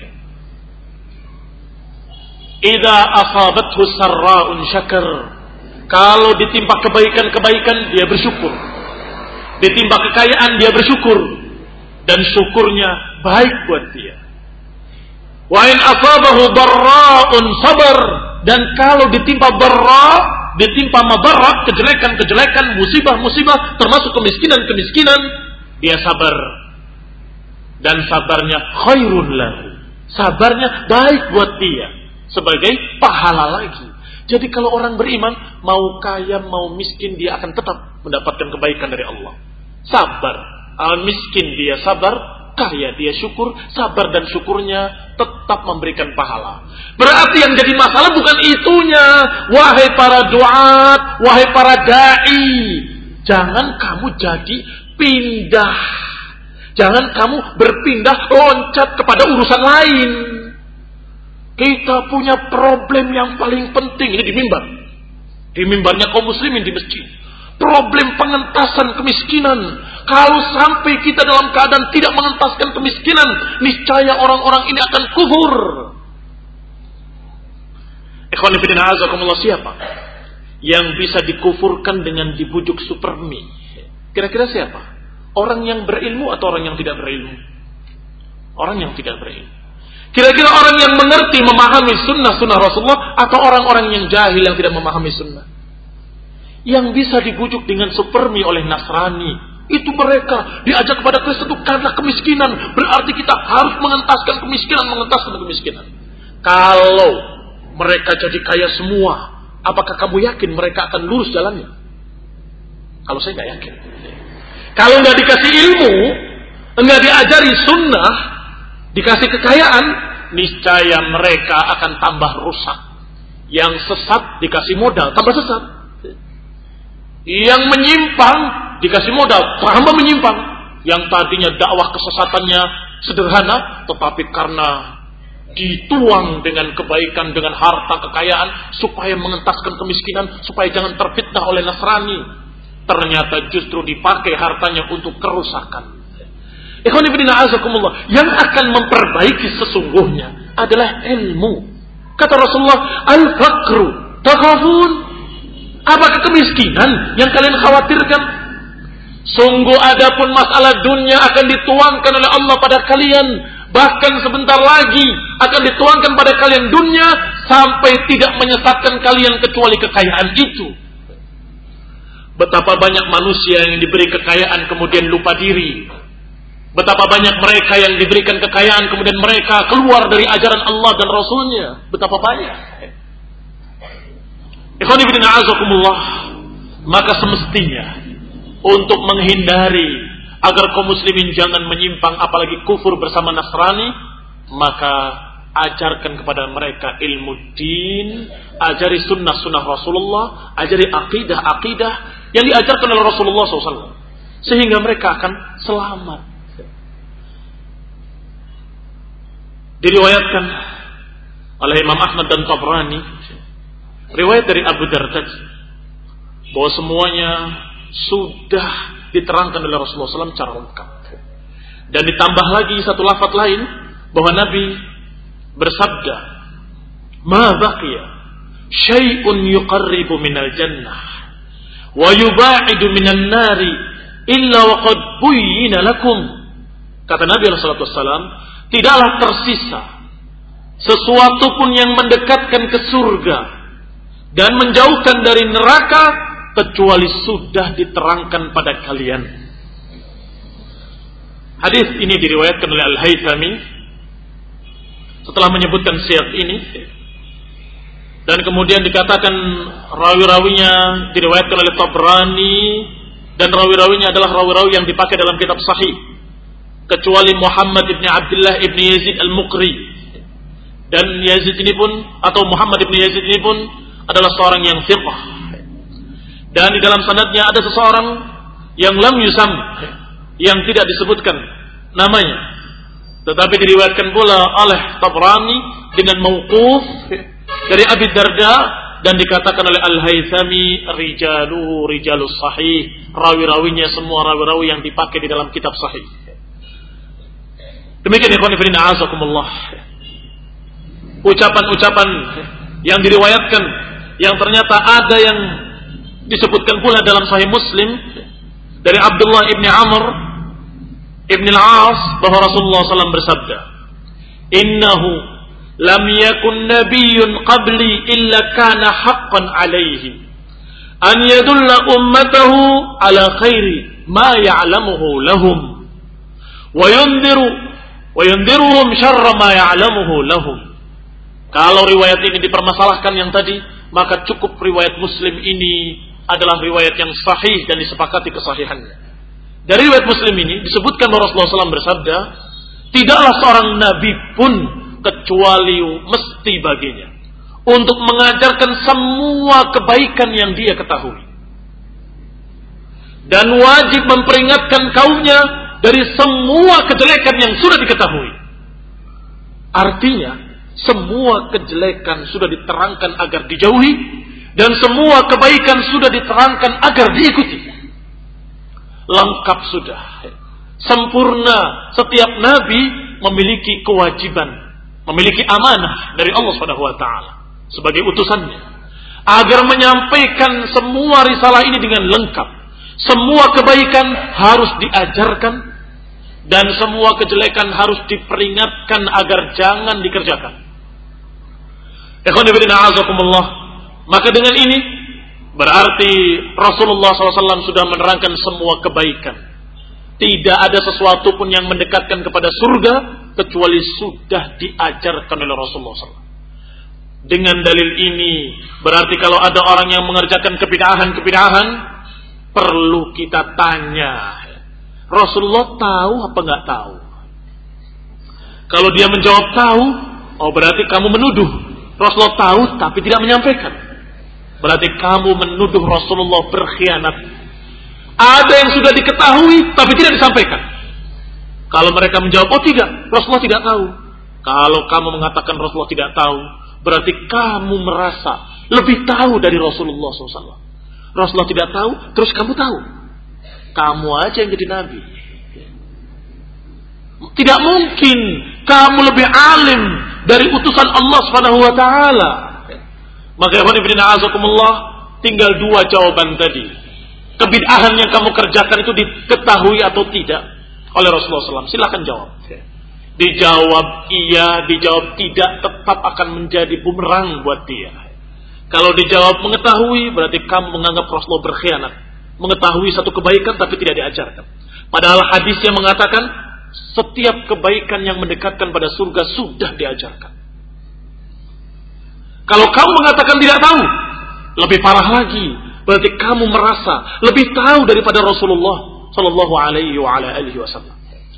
Idza asabathu sarra'un syakar. Kalau ditimpa kebaikan-kebaikan dia bersyukur. Ditimpa kekayaan dia bersyukur, dan syukurnya baik buat dia. Wa in asabahu darra'un sabar, dan kalau ditimpa darra, ditimpa madarrat, kejelekan-kejelekan, musibah-musibah, termasuk kemiskinan-kemiskinan, dia sabar. Dan sabarnya khairun lahu. Sabarnya baik buat dia. sebagai pahala lagi. Jadi kalau orang beriman, mau kaya mau miskin dia akan tetap mendapatkan kebaikan dari Allah. Sabar, al miskin dia sabar, kaya dia syukur, sabar dan syukurnya tetap memberikan pahala. Berarti yang jadi masalah bukan itunya. Wahai para duat, wahai para dai, jangan kamu jadi pindah. Jangan kamu berpindah loncat kepada urusan lain. Kita punya problem yang paling penting ini di mimbar. Di mimbarnya kaum muslimin di masjid. Problem pengentasan kemiskinan. Kalau sampai kita dalam keadaan tidak mengentaskan kemiskinan, niscaya orang-orang ini akan kufur. Ikhwan fillah azakumullah, siapa yang bisa dikufurkan dengan dibujuk supermi? Kira-kira siapa? Orang yang berilmu atau orang yang tidak berilmu? Orang yang tidak berilmu. Kira-kira orang yang mengerti, memahami sunnah-sunnah Rasulullah atau orang-orang yang jahil yang tidak memahami sunnah? Yang bisa dibujuk dengan supermi oleh Nasrani, itu mereka diajak kepada Kristen itu karena kemiskinan. Berarti kita harus mengentaskan kemiskinan, mengentaskan kemiskinan. Kalau mereka jadi kaya semua, apakah kamu yakin mereka akan lurus jalannya? Kalau saya nggak yakin. Kalau nggak dikasih ilmu, nggak diajari sunnah, dikasih kekayaan, niscaya mereka akan tambah rusak. Yang sesat dikasih modal, tambah sesat. Yang menyimpang dikasih modal, tambah menyimpang. Yang tadinya dakwah kesesatannya sederhana, tetapi karena dituang dengan kebaikan, dengan harta kekayaan, supaya mengentaskan kemiskinan, supaya jangan terfitnah oleh Nasrani, ternyata justru dipakai hartanya untuk kerusakan. Ikhwan fillah azakumullah, yang akan memperbaiki sesungguhnya adalah ilmu. Kata Rasulullah, al-faqru takhafun. Apakah kemiskinan yang kalian khawatirkan? Sungguh adapun masalah dunia akan dituangkan oleh Allah pada kalian. Bahkan sebentar lagi akan dituangkan pada kalian dunia sampai tidak menyesatkan kalian kecuali kekayaan itu. Betapa banyak manusia yang diberi kekayaan kemudian lupa diri. Betapa banyak mereka yang diberikan kekayaan kemudian mereka keluar dari ajaran Allah dan Rasulnya. Betapa banyak. Ikhwan fillah azakumullah, maka semestinya untuk menghindari agar kaum muslimin jangan menyimpang apalagi kufur bersama Nasrani, maka ajarkan kepada mereka ilmu din, ajari sunnah-sunnah Rasulullah, ajari akidah-akidah yang diajarkan oleh Rasulullah shallallahu alaihi wasallam, sehingga mereka akan selamat. Diriwayatkan oleh Imam Ahmad dan Tabrani, riwayat dari Abu Darda, bahwa semuanya sudah diterangkan oleh Rasulullah shallallahu alaihi wasallam secara lengkap. Dan ditambah lagi satu lafaz lain, bahwa Nabi bersabda, "Ma baqiya syai'un yuqarribu minal jannah wa yuba'idu minan nari illa wa qad buyyina lakum." Kata Nabi sallallahu alaihi wasallam, tidaklah tersisa sesuatu pun yang mendekatkan ke surga dan menjauhkan dari neraka kecuali sudah diterangkan pada kalian. Hadis ini diriwayatkan oleh Al-Haythami setelah menyebutkan syiat ini, dan kemudian dikatakan rawi-rawinya diriwayatkan oleh Tabrani, dan rawi-rawinya adalah rawi-rawi yang dipakai dalam kitab sahih, kecuali Muhammad ibn Abdullah ibn Yazid al-Muqri. Dan Yazid ini pun, atau Muhammad ibn Yazid ini pun adalah seorang yang thiqah. Dan di dalam sanadnya ada seseorang yang lam yusam, yang tidak disebutkan namanya, tetapi diriwayatkan pula oleh Tabrani dengan mauquf dari Abi Darda, dan dikatakan oleh Al-Haythami rijaluhu rijalus sahih, rawi-rawinya semua rawi-rawi yang dipakai di dalam kitab sahih. Demikian ikhwan fillah azakumullah, ucapan-ucapan yang diriwayatkan yang ternyata ada yang disebutkan pula dalam Sahih Muslim dari Abdullah ibn Amr ibn al-As, bahwa Rasulullah sallallahu alaihi wasallam bersabda, "Innahu lam yakun nabiyyun qabli illa kana haqqan alaihi an yadulla ummatahu ala khairi ma ya'lamuhu lahum wa yundhiru wa yundhiruhum syarra ma ya'lamuhu lahum." Kalau riwayat ini dipermasalahkan yang tadi, maka cukup riwayat Muslim ini adalah riwayat yang sahih dan disepakati kesahihannya. Dari riwayat Muslim ini disebutkan bahwa Rasulullah shallallahu alaihi wasallam bersabda, tidaklah seorang nabi pun kecuali mesti baginya untuk mengajarkan semua kebaikan yang dia ketahui, dan wajib memperingatkan kaumnya dari semua kejelekan yang sudah diketahui. Artinya, semua kejelekan sudah diterangkan agar dijauhi, dan semua kebaikan sudah diterangkan agar diikuti. Lengkap sudah. Sempurna. Setiap nabi memiliki kewajiban, memiliki amanah dari Allah Subhanahu wa taala sebagai utusannya, agar menyampaikan semua risalah ini dengan lengkap. Semua kebaikan harus diajarkan, dan semua kejelekan harus diperingatkan agar jangan dikerjakan. Ikhwan fillah, azakumullah. Maka dengan ini berarti Rasulullah shallallahu alaihi wasallam sudah menerangkan semua kebaikan. Tidak ada sesuatu pun yang mendekatkan kepada surga kecuali sudah diajarkan oleh Rasulullah shallallahu alaihi wasallam. Dengan dalil ini berarti kalau ada orang yang mengerjakan kebid'ahan-kebid'ahan, perlu kita tanya, Rasulullah tahu apa enggak tahu? Kalau dia menjawab tahu, oh berarti kamu menuduh Rasulullah tahu tapi tidak menyampaikan. Berarti kamu menuduh Rasulullah berkhianat. Ada yang sudah diketahui tapi tidak disampaikan. Kalau mereka menjawab, oh tidak, Rasulullah tidak tahu. Kalau kamu mengatakan Rasulullah tidak tahu, berarti kamu merasa lebih tahu dari Rasulullah shallallahu alaihi wasallam. Rasulullah tidak tahu, terus kamu tahu. Kamu aja yang jadi nabi. Tidak mungkin kamu lebih alim dari utusan Allah Subhanahu wa taala. Maka ikhwan fillah, azakumullah, tinggal dua jawaban tadi. Kebid'ahan yang kamu kerjakan itu diketahui atau tidak oleh Rasulullah shallallahu alaihi wasallam? Silakan jawab. Dijawab iya, dijawab tidak, tetap akan menjadi bumerang buat dia. Kalau dijawab mengetahui, berarti kamu menganggap Rasulullah berkhianat, mengetahui satu kebaikan tapi tidak diajarkan. Padahal hadis yang mengatakan setiap kebaikan yang mendekatkan pada surga sudah diajarkan. Kalau kamu mengatakan tidak tahu, lebih parah lagi, berarti kamu merasa lebih tahu daripada Rasulullah sallallahu alaihi wa ala alihi wasallam.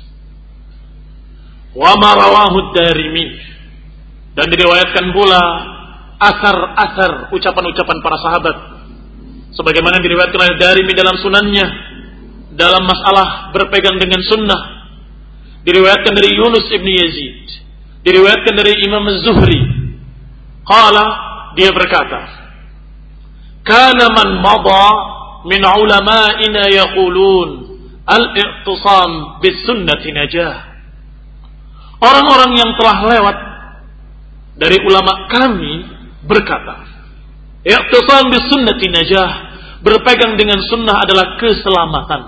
Wa ma rawahu ad-Darimi, dan diriwayatkan pula asar-asar ucapan-ucapan para sahabat sebagaimana diriwayatkan oleh Darimi dalam sunannya dalam masalah berpegang dengan sunnah. Diriwayatkan dari Yunus ibn Yazid, diriwayatkan dari Imam Az-Zuhri, qala, dia berkata, kana man mada min ulama'ina yaqulun al-i'tisam bis sunnati najah. Orang-orang yang telah lewat dari ulama kami berkata, i'tisam bis sunnati najah, berpegang dengan sunnah adalah keselamatan.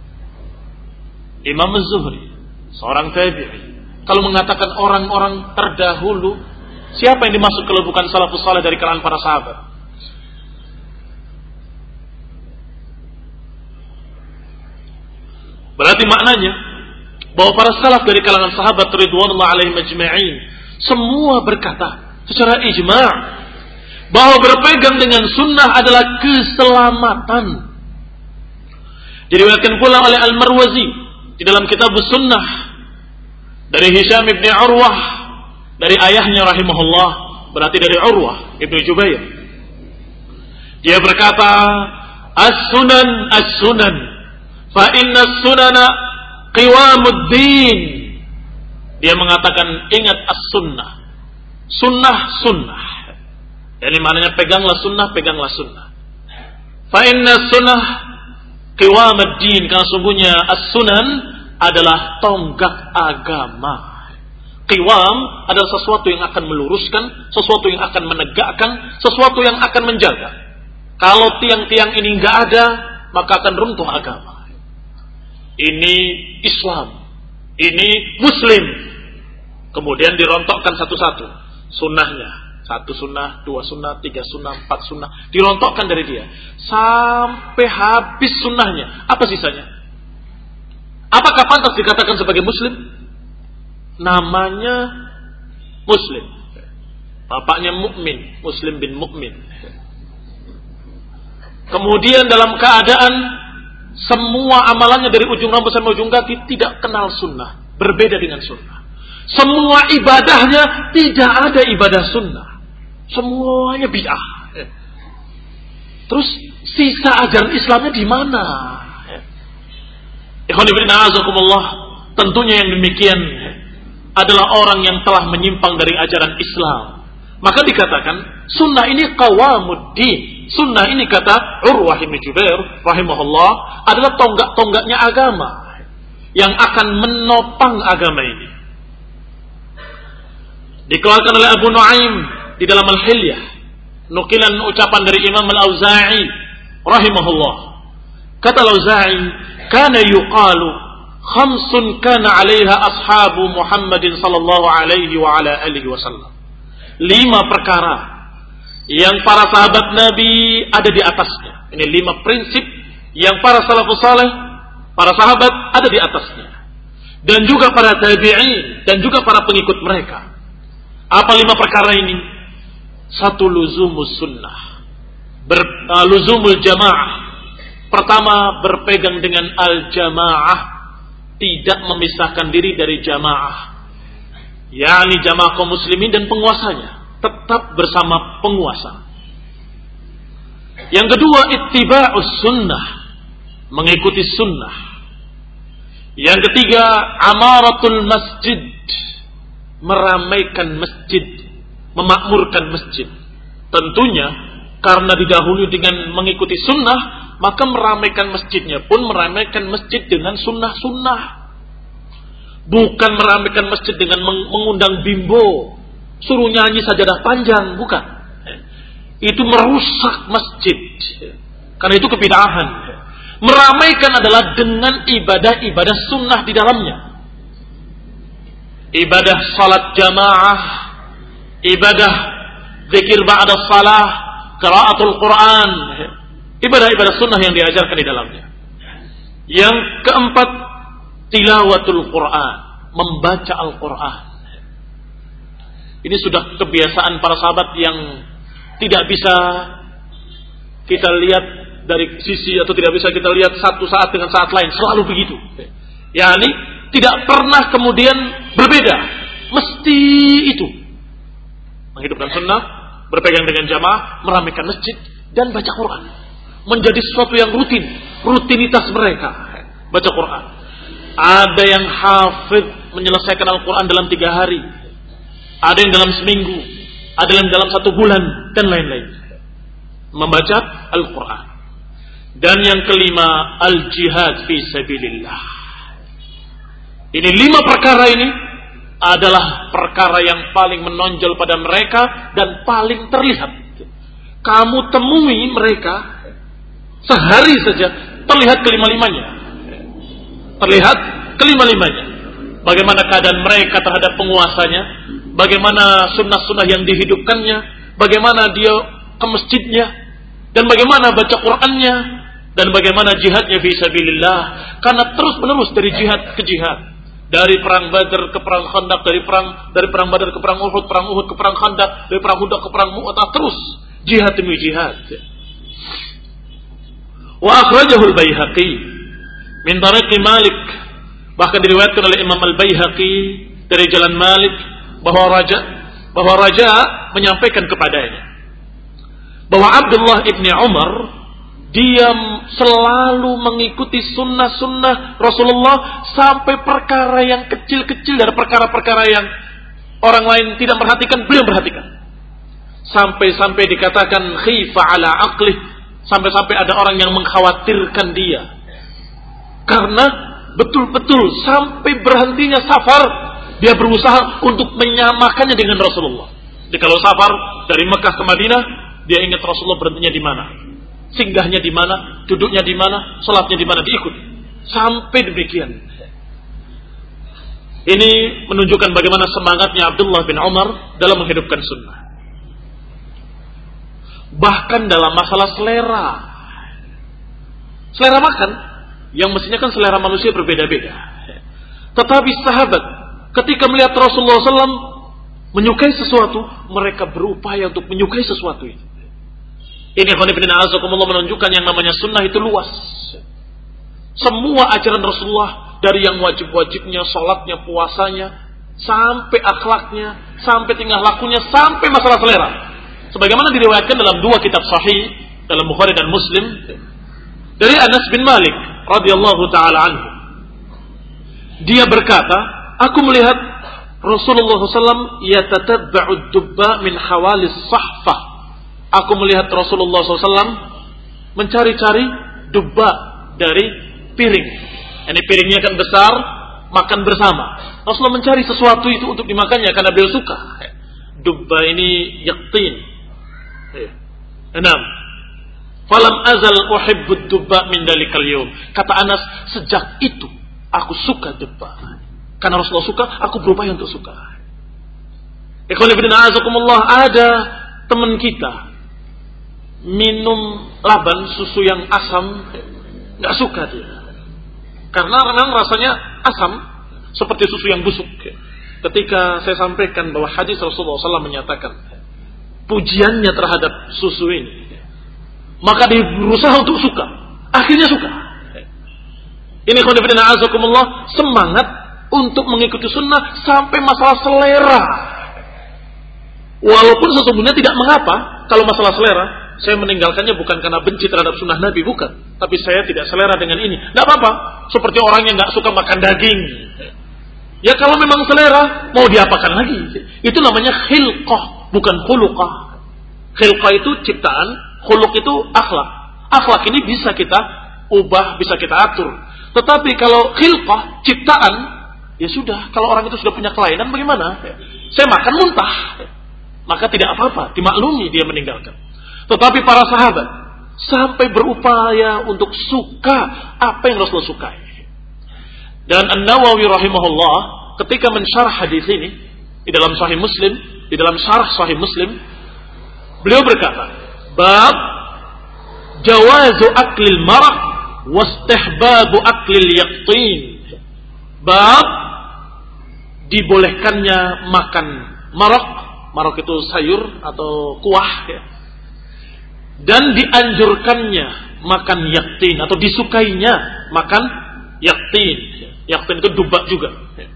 Imam Az-Zuhri, seorang tabi'i, kalau mengatakan orang-orang terdahulu, siapa yang dimaksud kalau bukan salafus saleh dari kalangan para sahabat? Berarti maknanya bahwa para salaf dari kalangan sahabat ridwanullah alaihim ajma'in semua berkata secara ijma' bahwa berpegang dengan sunnah adalah keselamatan. Diriwayatkan pula oleh Al-Marwazi di dalam kitab Sunnah dari Hisham ibn Urwah dari ayahnya rahimahullah, berarti dari Urwah ibn Jubair. Dia berkata, as-sunan as-sunan fa inna as-sunana qiwamuddin. Dia mengatakan, ingat as-sunnah, sunnah sunnah. Jadi maknanya peganglah sunnah, peganglah sunnah. Fa inna as-sunnah qiwamuddin, karena sungguhnya as-sunan adalah tonggak agama. Qiwam adalah sesuatu yang akan meluruskan, sesuatu yang akan menegakkan, sesuatu yang akan menjaga. Kalau tiang-tiang ini enggak ada, maka akan runtuh agama. Ini Islam, ini Muslim. Kemudian dirontokkan satu-satu sunnahnya. Satu sunnah, dua sunnah, tiga sunnah, empat sunnah. Dirontokkan dari dia. Sampai habis sunnahnya. Apa sisanya? Apakah pantas dikatakan sebagai Muslim? Namanya Muslim. Bapaknya mukmin, Muslim bin Mukmin. Kemudian dalam keadaan semua amalannya dari ujung rambut sampai ujung kaki tidak kenal sunnah, berbeda dengan sunnah. Semua ibadahnya tidak ada ibadah sunnah, semuanya bid'ah. Terus sisa ajaran Islamnya di mana? Ikhwan fillah, azakumullah. Tentunya yang demikian adalah orang yang telah menyimpang dari ajaran Islam. Maka dikatakan sunnah ini qawamuddin. Sunnah ini kata Urwah bin Jubair rahimahullah adalah tonggak-tonggaknya agama yang akan menopang agama ini. Dikeluarkan oleh Abu Nuaim di dalam Al-Hilyah, nukilan ucapan dari Imam Al-Auza'i rahimahullah. Kata Al-Auza'i, kana yuqalu khamsun kana 'alaiha ashabu Muhammadin sallallahu alaihi wa ala alihi wasallam. Lima perkara yang para sahabat Nabi ada di atasnya. Ini lima prinsip yang para salafus saleh, para sahabat ada di atasnya. Dan juga para tabi'in dan juga para pengikut mereka. Apa lima perkara ini? Satu, luzumus sunnah, Ber, uh, luzumul jamaah. Pertama, berpegang dengan al-jamaah, tidak memisahkan diri dari jamaah, yakni jamaah kaum muslimin dan penguasanya, tetap bersama penguasa. Yang kedua, ittiba'us sunnah, mengikuti sunnah. Yang ketiga, amaratul masjid, meramaikan masjid, memakmurkan masjid. Tentunya karena didahului dengan mengikuti sunnah, maka meramaikan masjidnya pun meramaikan masjid dengan sunnah-sunnah. Bukan meramaikan masjid dengan mengundang bimbo, suruh nyanyi sajadah panjang, bukan. Itu merusak masjid. Karena itu kebid'ahan. Meramaikan adalah dengan ibadah-ibadah sunnah di dalamnya. Ibadah salat jamaah, ibadah zikir ba'da salah, qiraatul Quran, ibadah-ibadah sunnah yang diajarkan di dalamnya. Yang keempat, tilawatul Quran, membaca Al-Quran. Ini sudah kebiasaan para sahabat yang tidak bisa kita lihat dari sisi, atau tidak bisa kita lihat satu saat dengan saat lain, selalu begitu. Yani tidak pernah kemudian berbeda, mesti itu. Menghidupkan sunnah, berpegang dengan jamaah, meramaikan masjid, dan baca Quran. Menjadi sesuatu yang rutin, rutinitas mereka, baca Quran. Ada yang hafidh menyelesaikan Al-Quran dalam tiga hari, ada yang dalam seminggu, ada yang dalam satu bulan, dan lain-lain. Membaca Al-Quran. Dan yang kelima, al-jihad fi sabilillah. Ini lima perkara ini adalah perkara yang paling menonjol pada mereka dan paling terlihat. Kamu temui mereka sehari saja terlihat kelima-limanya. Terlihat kelima-limanya. Bagaimana keadaan mereka terhadap penguasanya, bagaimana sunnah-sunnah yang dihidupkannya, bagaimana dia ke masjidnya, dan bagaimana baca Qur'annya, dan bagaimana jihadnya fi sabilillah. Karena terus-menerus dari jihad ke jihad. Dari perang Badar ke perang Khandaq, dari perang dari perang Badar ke perang Uhud, perang Uhud ke perang Khandaq, dari perang Uhud ke perang Mu'tah, terus jihad demi jihad. Wa akhrajahu al-Baihaqi min tariq Malik, bahkan diriwayatkan oleh Imam Al-Baihaqi dari jalan Malik bahwa raja bahwa raja menyampaikan kepadanya bahwa Abdullah ibni Umar dia selalu mengikuti sunnah-sunnah Rasulullah sampai perkara yang kecil-kecil dari perkara-perkara yang orang lain tidak perhatikan, beliau perhatikan. Sampai-sampai dikatakan khifa ala aqlih, sampai-sampai ada orang yang mengkhawatirkan dia. Karena betul-betul sampai berhentinya safar, dia berusaha untuk menyamakannya dengan Rasulullah. Jadi kalau safar dari Mekah ke Madinah, dia ingat Rasulullah berhentinya di mana, singgahnya di mana, duduknya di mana, salatnya di mana, diikut. Sampai demikian. Ini menunjukkan bagaimana semangatnya Abdullah bin Umar dalam menghidupkan sunnah. Bahkan dalam masalah selera. Selera makan, yang mestinya kan selera manusia berbeda-beda. Tetapi sahabat ketika melihat Rasulullah shallallahu alaihi wasallam menyukai sesuatu, mereka berupaya untuk menyukai sesuatu itu. Ini khonifidina azakumullah menunjukkan yang namanya sunnah itu luas. Semua ajaran Rasulullah, dari yang wajib-wajibnya, sholatnya, puasanya, sampai akhlaknya, sampai tingkah lakunya, sampai masalah selera. Sebagaimana diriwayatkan dalam dua kitab sahih, dalam Bukhari dan Muslim, dari Anas bin Malik radhiyallahu taala anhu. Dia berkata, aku melihat Rasulullah shallallahu alaihi wasallam yatatabba'u ad-dubba min hawalis sahfah. Aku melihat Rasulullah shallallahu alaihi wasallam mencari-cari dubba dari piring. Ini piringnya kan besar, makan bersama. Rasulullah mencari sesuatu itu untuk dimakannya karena beliau suka. Dubba ini yaqtin. Enam. Falam azal uhibbud dubba min dalikal yawm. Kata Anas, sejak itu aku suka dubba. Karena Rasulullah suka, aku berupaya untuk suka. Ikhwan fillah azakumullah, ada teman kita minum laban susu yang asam, enggak suka dia. Karena memang rasanya asam seperti susu yang busuk. Ketika saya sampaikan bahwa hadis Rasulullah shallallahu alaihi wasallam menyatakan pujiannya terhadap susu ini, maka dia berusaha untuk suka. Akhirnya suka. Ini khonifidina azakumullah, semangat untuk mengikuti sunnah sampai masalah selera. Walaupun sesungguhnya tidak mengapa kalau masalah selera. Saya meninggalkannya bukan karena benci terhadap sunnah Nabi, bukan. Tapi saya tidak selera dengan ini. Tidak apa-apa. Seperti orang yang tidak suka makan daging. Ya kalau memang selera, mau diapakan lagi? Itu namanya khilqah, bukan khuluqah. Khilqah itu ciptaan, khuluq itu akhlak. Akhlak ini bisa kita ubah, bisa kita atur. Tetapi kalau khilqah, ciptaan, ya sudah. Kalau orang itu sudah punya kelainan, bagaimana? Saya makan muntah. Maka tidak apa-apa, dimaklumi dia meninggalkan. Tetapi para sahabat sampai berupaya untuk suka apa yang Rasulullah sukai. Dan An-Nawawi rahimahullah ketika mensyarah hadis ini di dalam Sahih Muslim, di dalam syarah Sahih Muslim, beliau berkata, bab jawazu aklil maraq wastihbabu aklil yaqtin. Bab dibolehkannya makan maraq, maraq itu sayur atau kuah ya. Dan dianjurkannya makan yaktin atau disukainya makan yaktin. Yaktin itu dubak juga.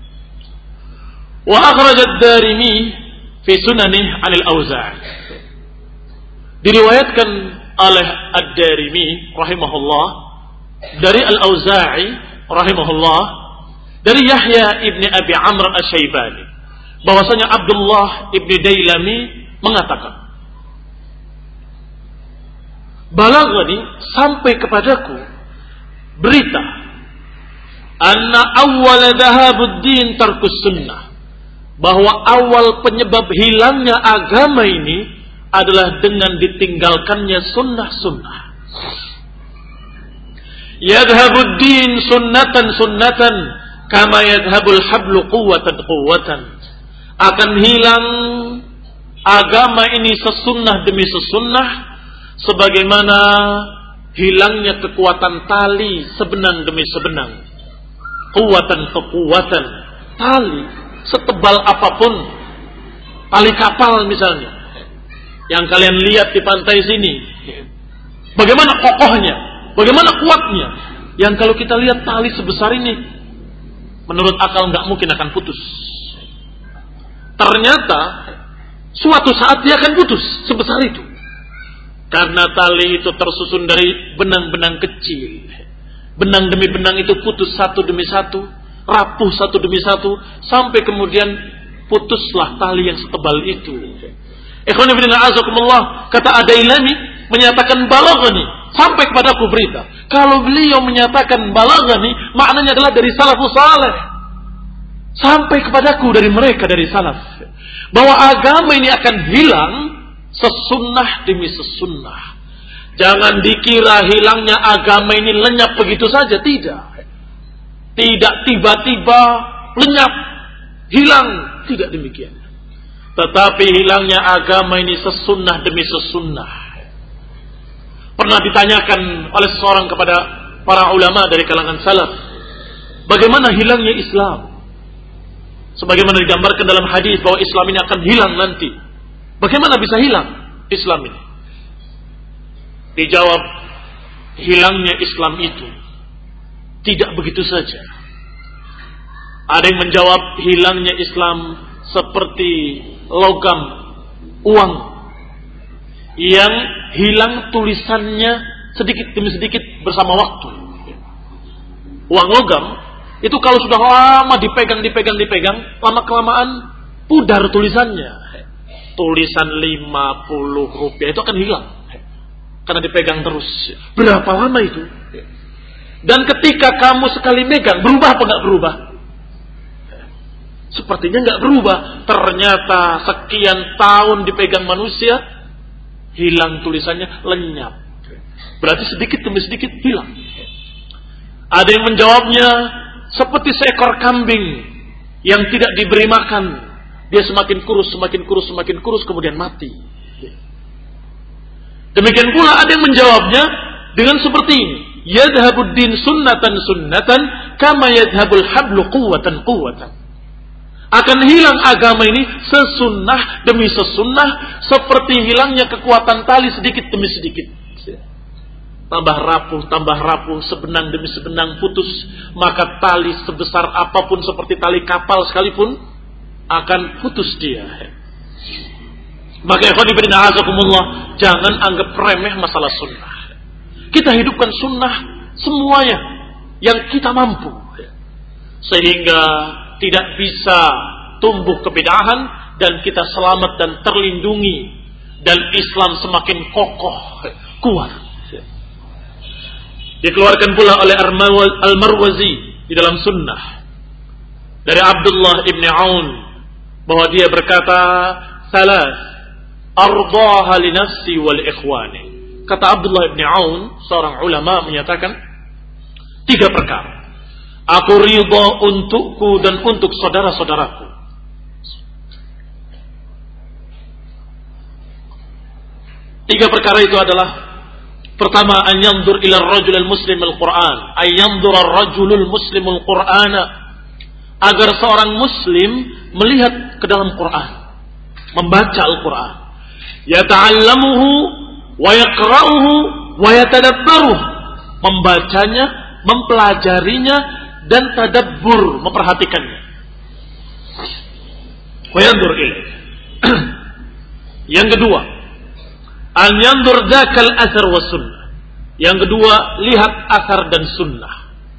Wa akhraj ad-Darimi fi sunanih 'anil Auza'i. Diriwayatkan oleh ad-Darimi rahimahullah dari Al-Auza'i rahimahullah dari Yahya ibni Abi Amr Asy-Syaibani bahwasanya Abdullah ibni Dailami mengatakan, balaghani sampai kepadaku berita anna awwala dhahabuddin tarkus sunnah, bahwa awal penyebab hilangnya agama ini adalah dengan ditinggalkannya sunnah-sunnah. Yadhabuddin sunnatan sunnatan kama yadhabul hablu quwwatan quwwatan. Akan hilang agama ini sesunnah demi sesunnah sebagaimana hilangnya kekuatan tali sebenang demi sebenang. Kuwatan kekuatan tali setebal apapun, tali kapal misalnya yang kalian lihat di pantai sini, bagaimana kokohnya, bagaimana kuatnya, yang kalau kita lihat tali sebesar ini menurut akal nggak mungkin akan putus. Ternyata suatu saat dia akan putus sebesar itu. Karena tali itu tersusun dari benang-benang kecil. Benang demi benang itu putus satu demi satu, rapuh satu demi satu, sampai kemudian putuslah tali yang setebal itu. Ikhwan fillah azakumullah, kata Ad-Dailami menyatakan balaghani, sampai kepadaku berita. Kalau beliau menyatakan balaghani, maknanya adalah dari salafus saleh. Sampai kepadaku dari mereka, dari salaf, bahwa agama ini akan hilang sesunnah demi sesunnah. Jangan dikira hilangnya agama ini lenyap begitu saja. Tidak. Tidak tiba-tiba lenyap, hilang. Tidak demikian. Tetapi hilangnya agama ini sesunnah demi sesunnah. Pernah ditanyakan oleh seseorang kepada para ulama dari kalangan salaf, bagaimana hilangnya Islam? Sebagaimana digambarkan dalam hadis bahwa Islam ini akan hilang nanti. Bagaimana bisa hilang Islam ini? Dijawab, hilangnya Islam itu tidak begitu saja. Ada yang menjawab hilangnya Islam seperti logam, uang yang hilang tulisannya sedikit demi sedikit bersama waktu. Uang logam itu kalau sudah lama dipegang, dipegang, dipegang, lama-kelamaan pudar tulisannya. Tulisan lima puluh rupiah itu akan hilang karena dipegang terus. Berapa lama itu? Dan ketika kamu sekali megang, berubah apa nggak berubah? Sepertinya nggak berubah. Ternyata sekian tahun dipegang manusia, hilang tulisannya, lenyap. Berarti sedikit demi sedikit hilang. Ada yang menjawabnya seperti seekor kambing yang tidak diberi makan. Dia semakin kurus, semakin kurus, semakin kurus, kemudian mati. Demikian pula ada yang menjawabnya dengan seperti ini. Yadhabud din sunnatan sunnatan kama yadhabul hablu quwwatan quwwatan. Akan hilang agama ini sesunnah demi sesunnah, seperti hilangnya kekuatan tali sedikit demi sedikit. Tambah rapuh, tambah rapuh, sebenang demi sebenang putus. Maka tali sebesar apapun seperti tali kapal sekalipun akan putus dia. Maka ikhwan fillah azakumullah, jangan anggap remeh masalah sunnah. Kita hidupkan sunnah semuanya yang kita mampu, sehingga tidak bisa tumbuh kebid'ahan dan kita selamat dan terlindungi, dan Islam semakin kokoh, kuat. Dikeluarkan pula oleh Al-Marwazi di dalam sunnah dari Abdullah ibn Aun bahwa dia berkata, salas ardaha li nafsi wal ikhwani. Kata Abdullah ibn Aun, seorang ulama, menyatakan tiga perkara aku ridha untukku dan untuk saudara-saudaraku. Tiga perkara itu adalah, pertama, an yanzur ila ar-rajul al-muslim al-Qur'an, ay yanzur ar-rajul al-muslim al-Qur'ana, agar seorang muslim melihat ke dalam Quran, membaca Al-Quran, yata'allamuhu wa yaqra'uhu wa yatadabbaruh, membacanya, mempelajarinya dan tadabbur, memperhatikannya. Wa yanzur ilaih. Yang kedua, an yanzur dzakal athar was sunnah. Yang kedua, lihat athar dan sunnah.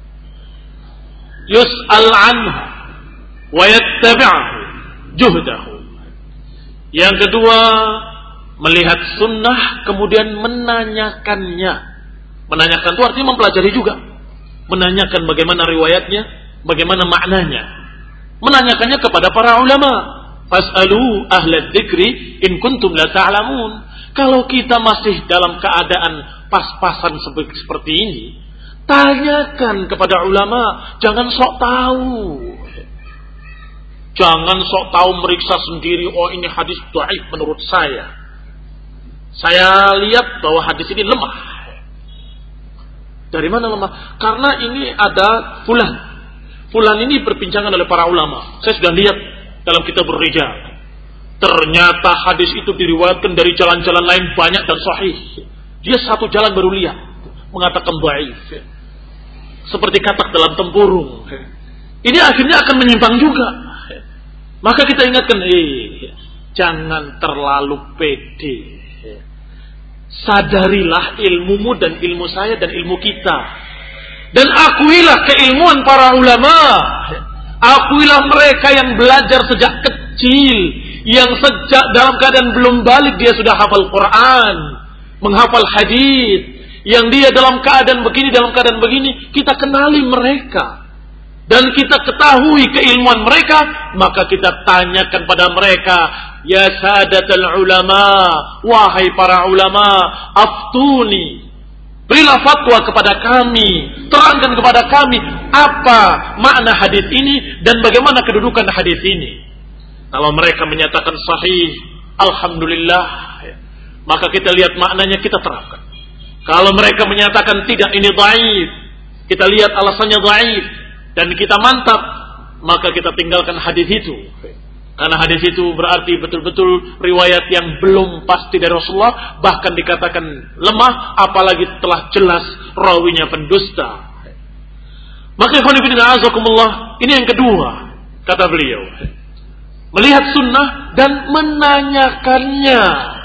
Yus'al anha wa yattabi'ahu juhdahu. Yang kedua, melihat sunnah kemudian menanyakannya. Menanyakan itu artinya mempelajari juga. Menanyakan bagaimana riwayatnya, bagaimana maknanya. Menanyakannya kepada para ulama. Fas'alu ahla dzikri in kuntum la ta'lamun. Kalau kita masih dalam keadaan pas-pasan seperti ini, tanyakan kepada ulama, jangan sok tahu. Jangan sok tahu meriksa sendiri, oh ini hadis dhaif menurut saya. Saya lihat bahwa hadis ini lemah. Dari mana lemah? Karena ini ada fulan. Fulan ini berpincangan oleh para ulama. Saya sudah lihat dalam kitab Rijal. Ternyata hadis itu diriwayatkan dari jalan-jalan lain banyak dan sahih. Dia satu jalan baru lihat mengatakan dhaif. Seperti katak dalam tempurung. Ini akhirnya akan menyimpang juga. Maka kita ingatkan, eh, jangan terlalu pede. Sadarilah ilmumu dan ilmu saya dan ilmu kita. Dan akuilah keilmuan para ulama. Akuilah mereka yang belajar sejak kecil. Yang sejak dalam keadaan belum balik dia sudah hafal Quran. Menghafal hadis. Yang dia dalam keadaan begini, dalam keadaan begini. Kita kenali mereka. Dan kita ketahui keilmuan mereka, maka kita tanyakan pada mereka, ya sadatul ulama, wahai para ulama, aftuni, berilah fatwa kepada kami, terangkan kepada kami apa makna hadis ini dan bagaimana kedudukan hadis ini. Kalau mereka menyatakan sahih, alhamdulillah, maka kita lihat maknanya, kita terapkan. Kalau mereka menyatakan tidak, ini dhaif, kita lihat alasannya dhaif dan kita mantap, maka kita tinggalkan hadis itu. Karena hadis itu berarti betul-betul riwayat yang belum pasti dari Rasulullah, bahkan dikatakan lemah, apalagi telah jelas rawinya pendusta. Maka ikhwan fillah azakumullah, ini yang kedua kata beliau, melihat sunnah dan menanyakannya,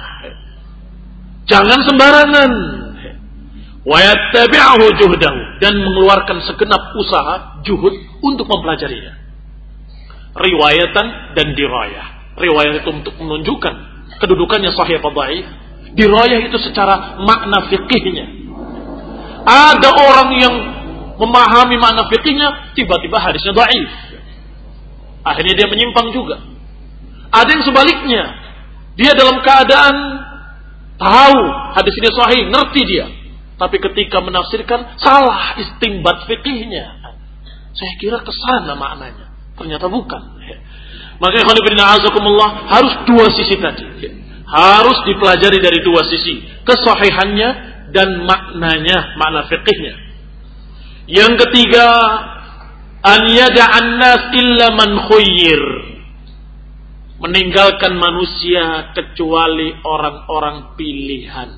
jangan sembarangan. Wa yattabi'uhu juhdahu, dan mengeluarkan segenap usaha juhud untuk mempelajarinya. Riwayatan dan dirayah. Riwayat itu untuk menunjukkan kedudukannya sahih atau dhaif. Dirayah itu secara makna fikihnya. Ada orang yang memahami makna fikihnya, tiba-tiba hadisnya dhaif. Akhirnya dia menyimpang juga. Ada yang sebaliknya, dia dalam keadaan tahu hadis ini sahih, ngerti dia, tapi ketika menafsirkan salah istinbat fikihnya. Saya kira kesana maknanya, ternyata bukan. Maka ikhwan fillah azakumullah, harus dua sisi tadi. Harus dipelajari dari dua sisi, kesahihannya dan maknanya, makna fikihnya. Yang ketiga, an yada'an nas illa man khuyyir. Meninggalkan manusia kecuali orang-orang pilihan.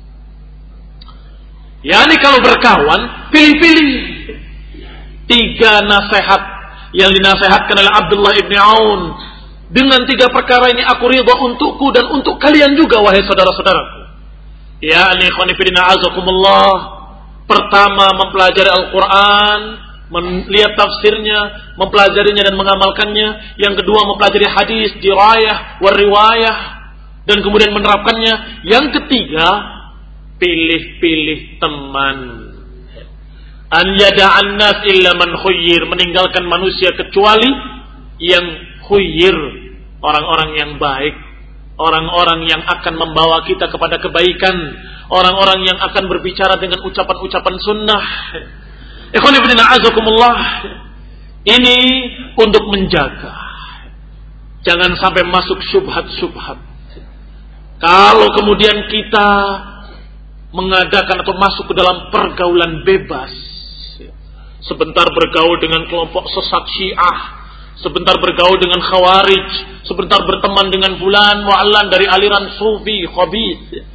Yani kalau berkawan, pilih-pilih. Tiga nasihat yang dinasehatkan oleh Abdullah ibn Aun. Dengan tiga perkara ini aku ridha untukku dan untuk kalian juga, wahai saudara-saudaraku. Ya ikhwani fillah azakumullah. Pertama, mempelajari Al-Quran, melihat tafsirnya, mempelajarinya dan mengamalkannya. Yang kedua, mempelajari hadis, dirayah, wariwayah, dan kemudian menerapkannya. Yang ketiga, pilih-pilih teman. An yada'an nas illa man khuyyir, meninggalkan manusia kecuali yang khuyyir, orang-orang yang baik, orang-orang yang akan membawa kita kepada kebaikan, orang-orang yang akan berbicara dengan ucapan-ucapan sunnah. Ikhwan fillah azakumullah, ini untuk menjaga jangan sampai masuk syubhat-syubhat. Kalau kemudian kita mengadakan atau masuk ke dalam pergaulan bebas, sebentar bergaul dengan kelompok sesat Syiah, sebentar bergaul dengan Khawarij, sebentar berteman dengan fulan mu'allan dari aliran Sufi khabith,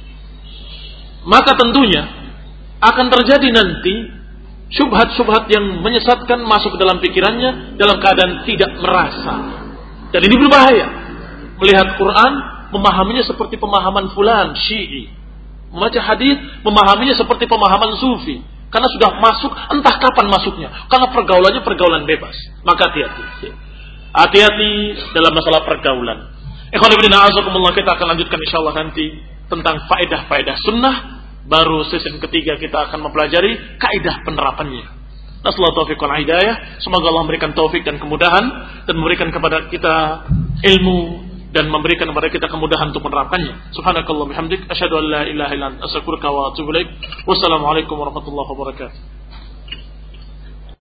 maka tentunya akan terjadi nanti syubhat-syubhat yang menyesatkan masuk ke dalam pikirannya dalam keadaan tidak merasa. Dan ini berbahaya. Melihat Quran, memahaminya seperti pemahaman fulan Syi'i. Membaca hadis, memahaminya seperti pemahaman Sufi. Karena sudah masuk, entah kapan masuknya. Karena pergaulannya pergaulan bebas. Maka hati-hati. Hati-hati dalam masalah pergaulan. Ikhwan fillah azakumullah, kita akan lanjutkan insyaallah nanti tentang faedah-faedah sunnah. Baru sesi ketiga kita akan mempelajari kaidah penerapannya. Nasallahu taufiq wal hidayah. Semoga Allah memberikan taufik dan kemudahan dan memberikan kepada kita ilmu dan memberikan kepada kita kemudahan untuk menerapkannya. Subhanakallah bihamdik asyhadu an la ilaha illa anta astaghfiruka wa atubu ilaik. Wassalamualaikum warahmatullahi wabarakatuh.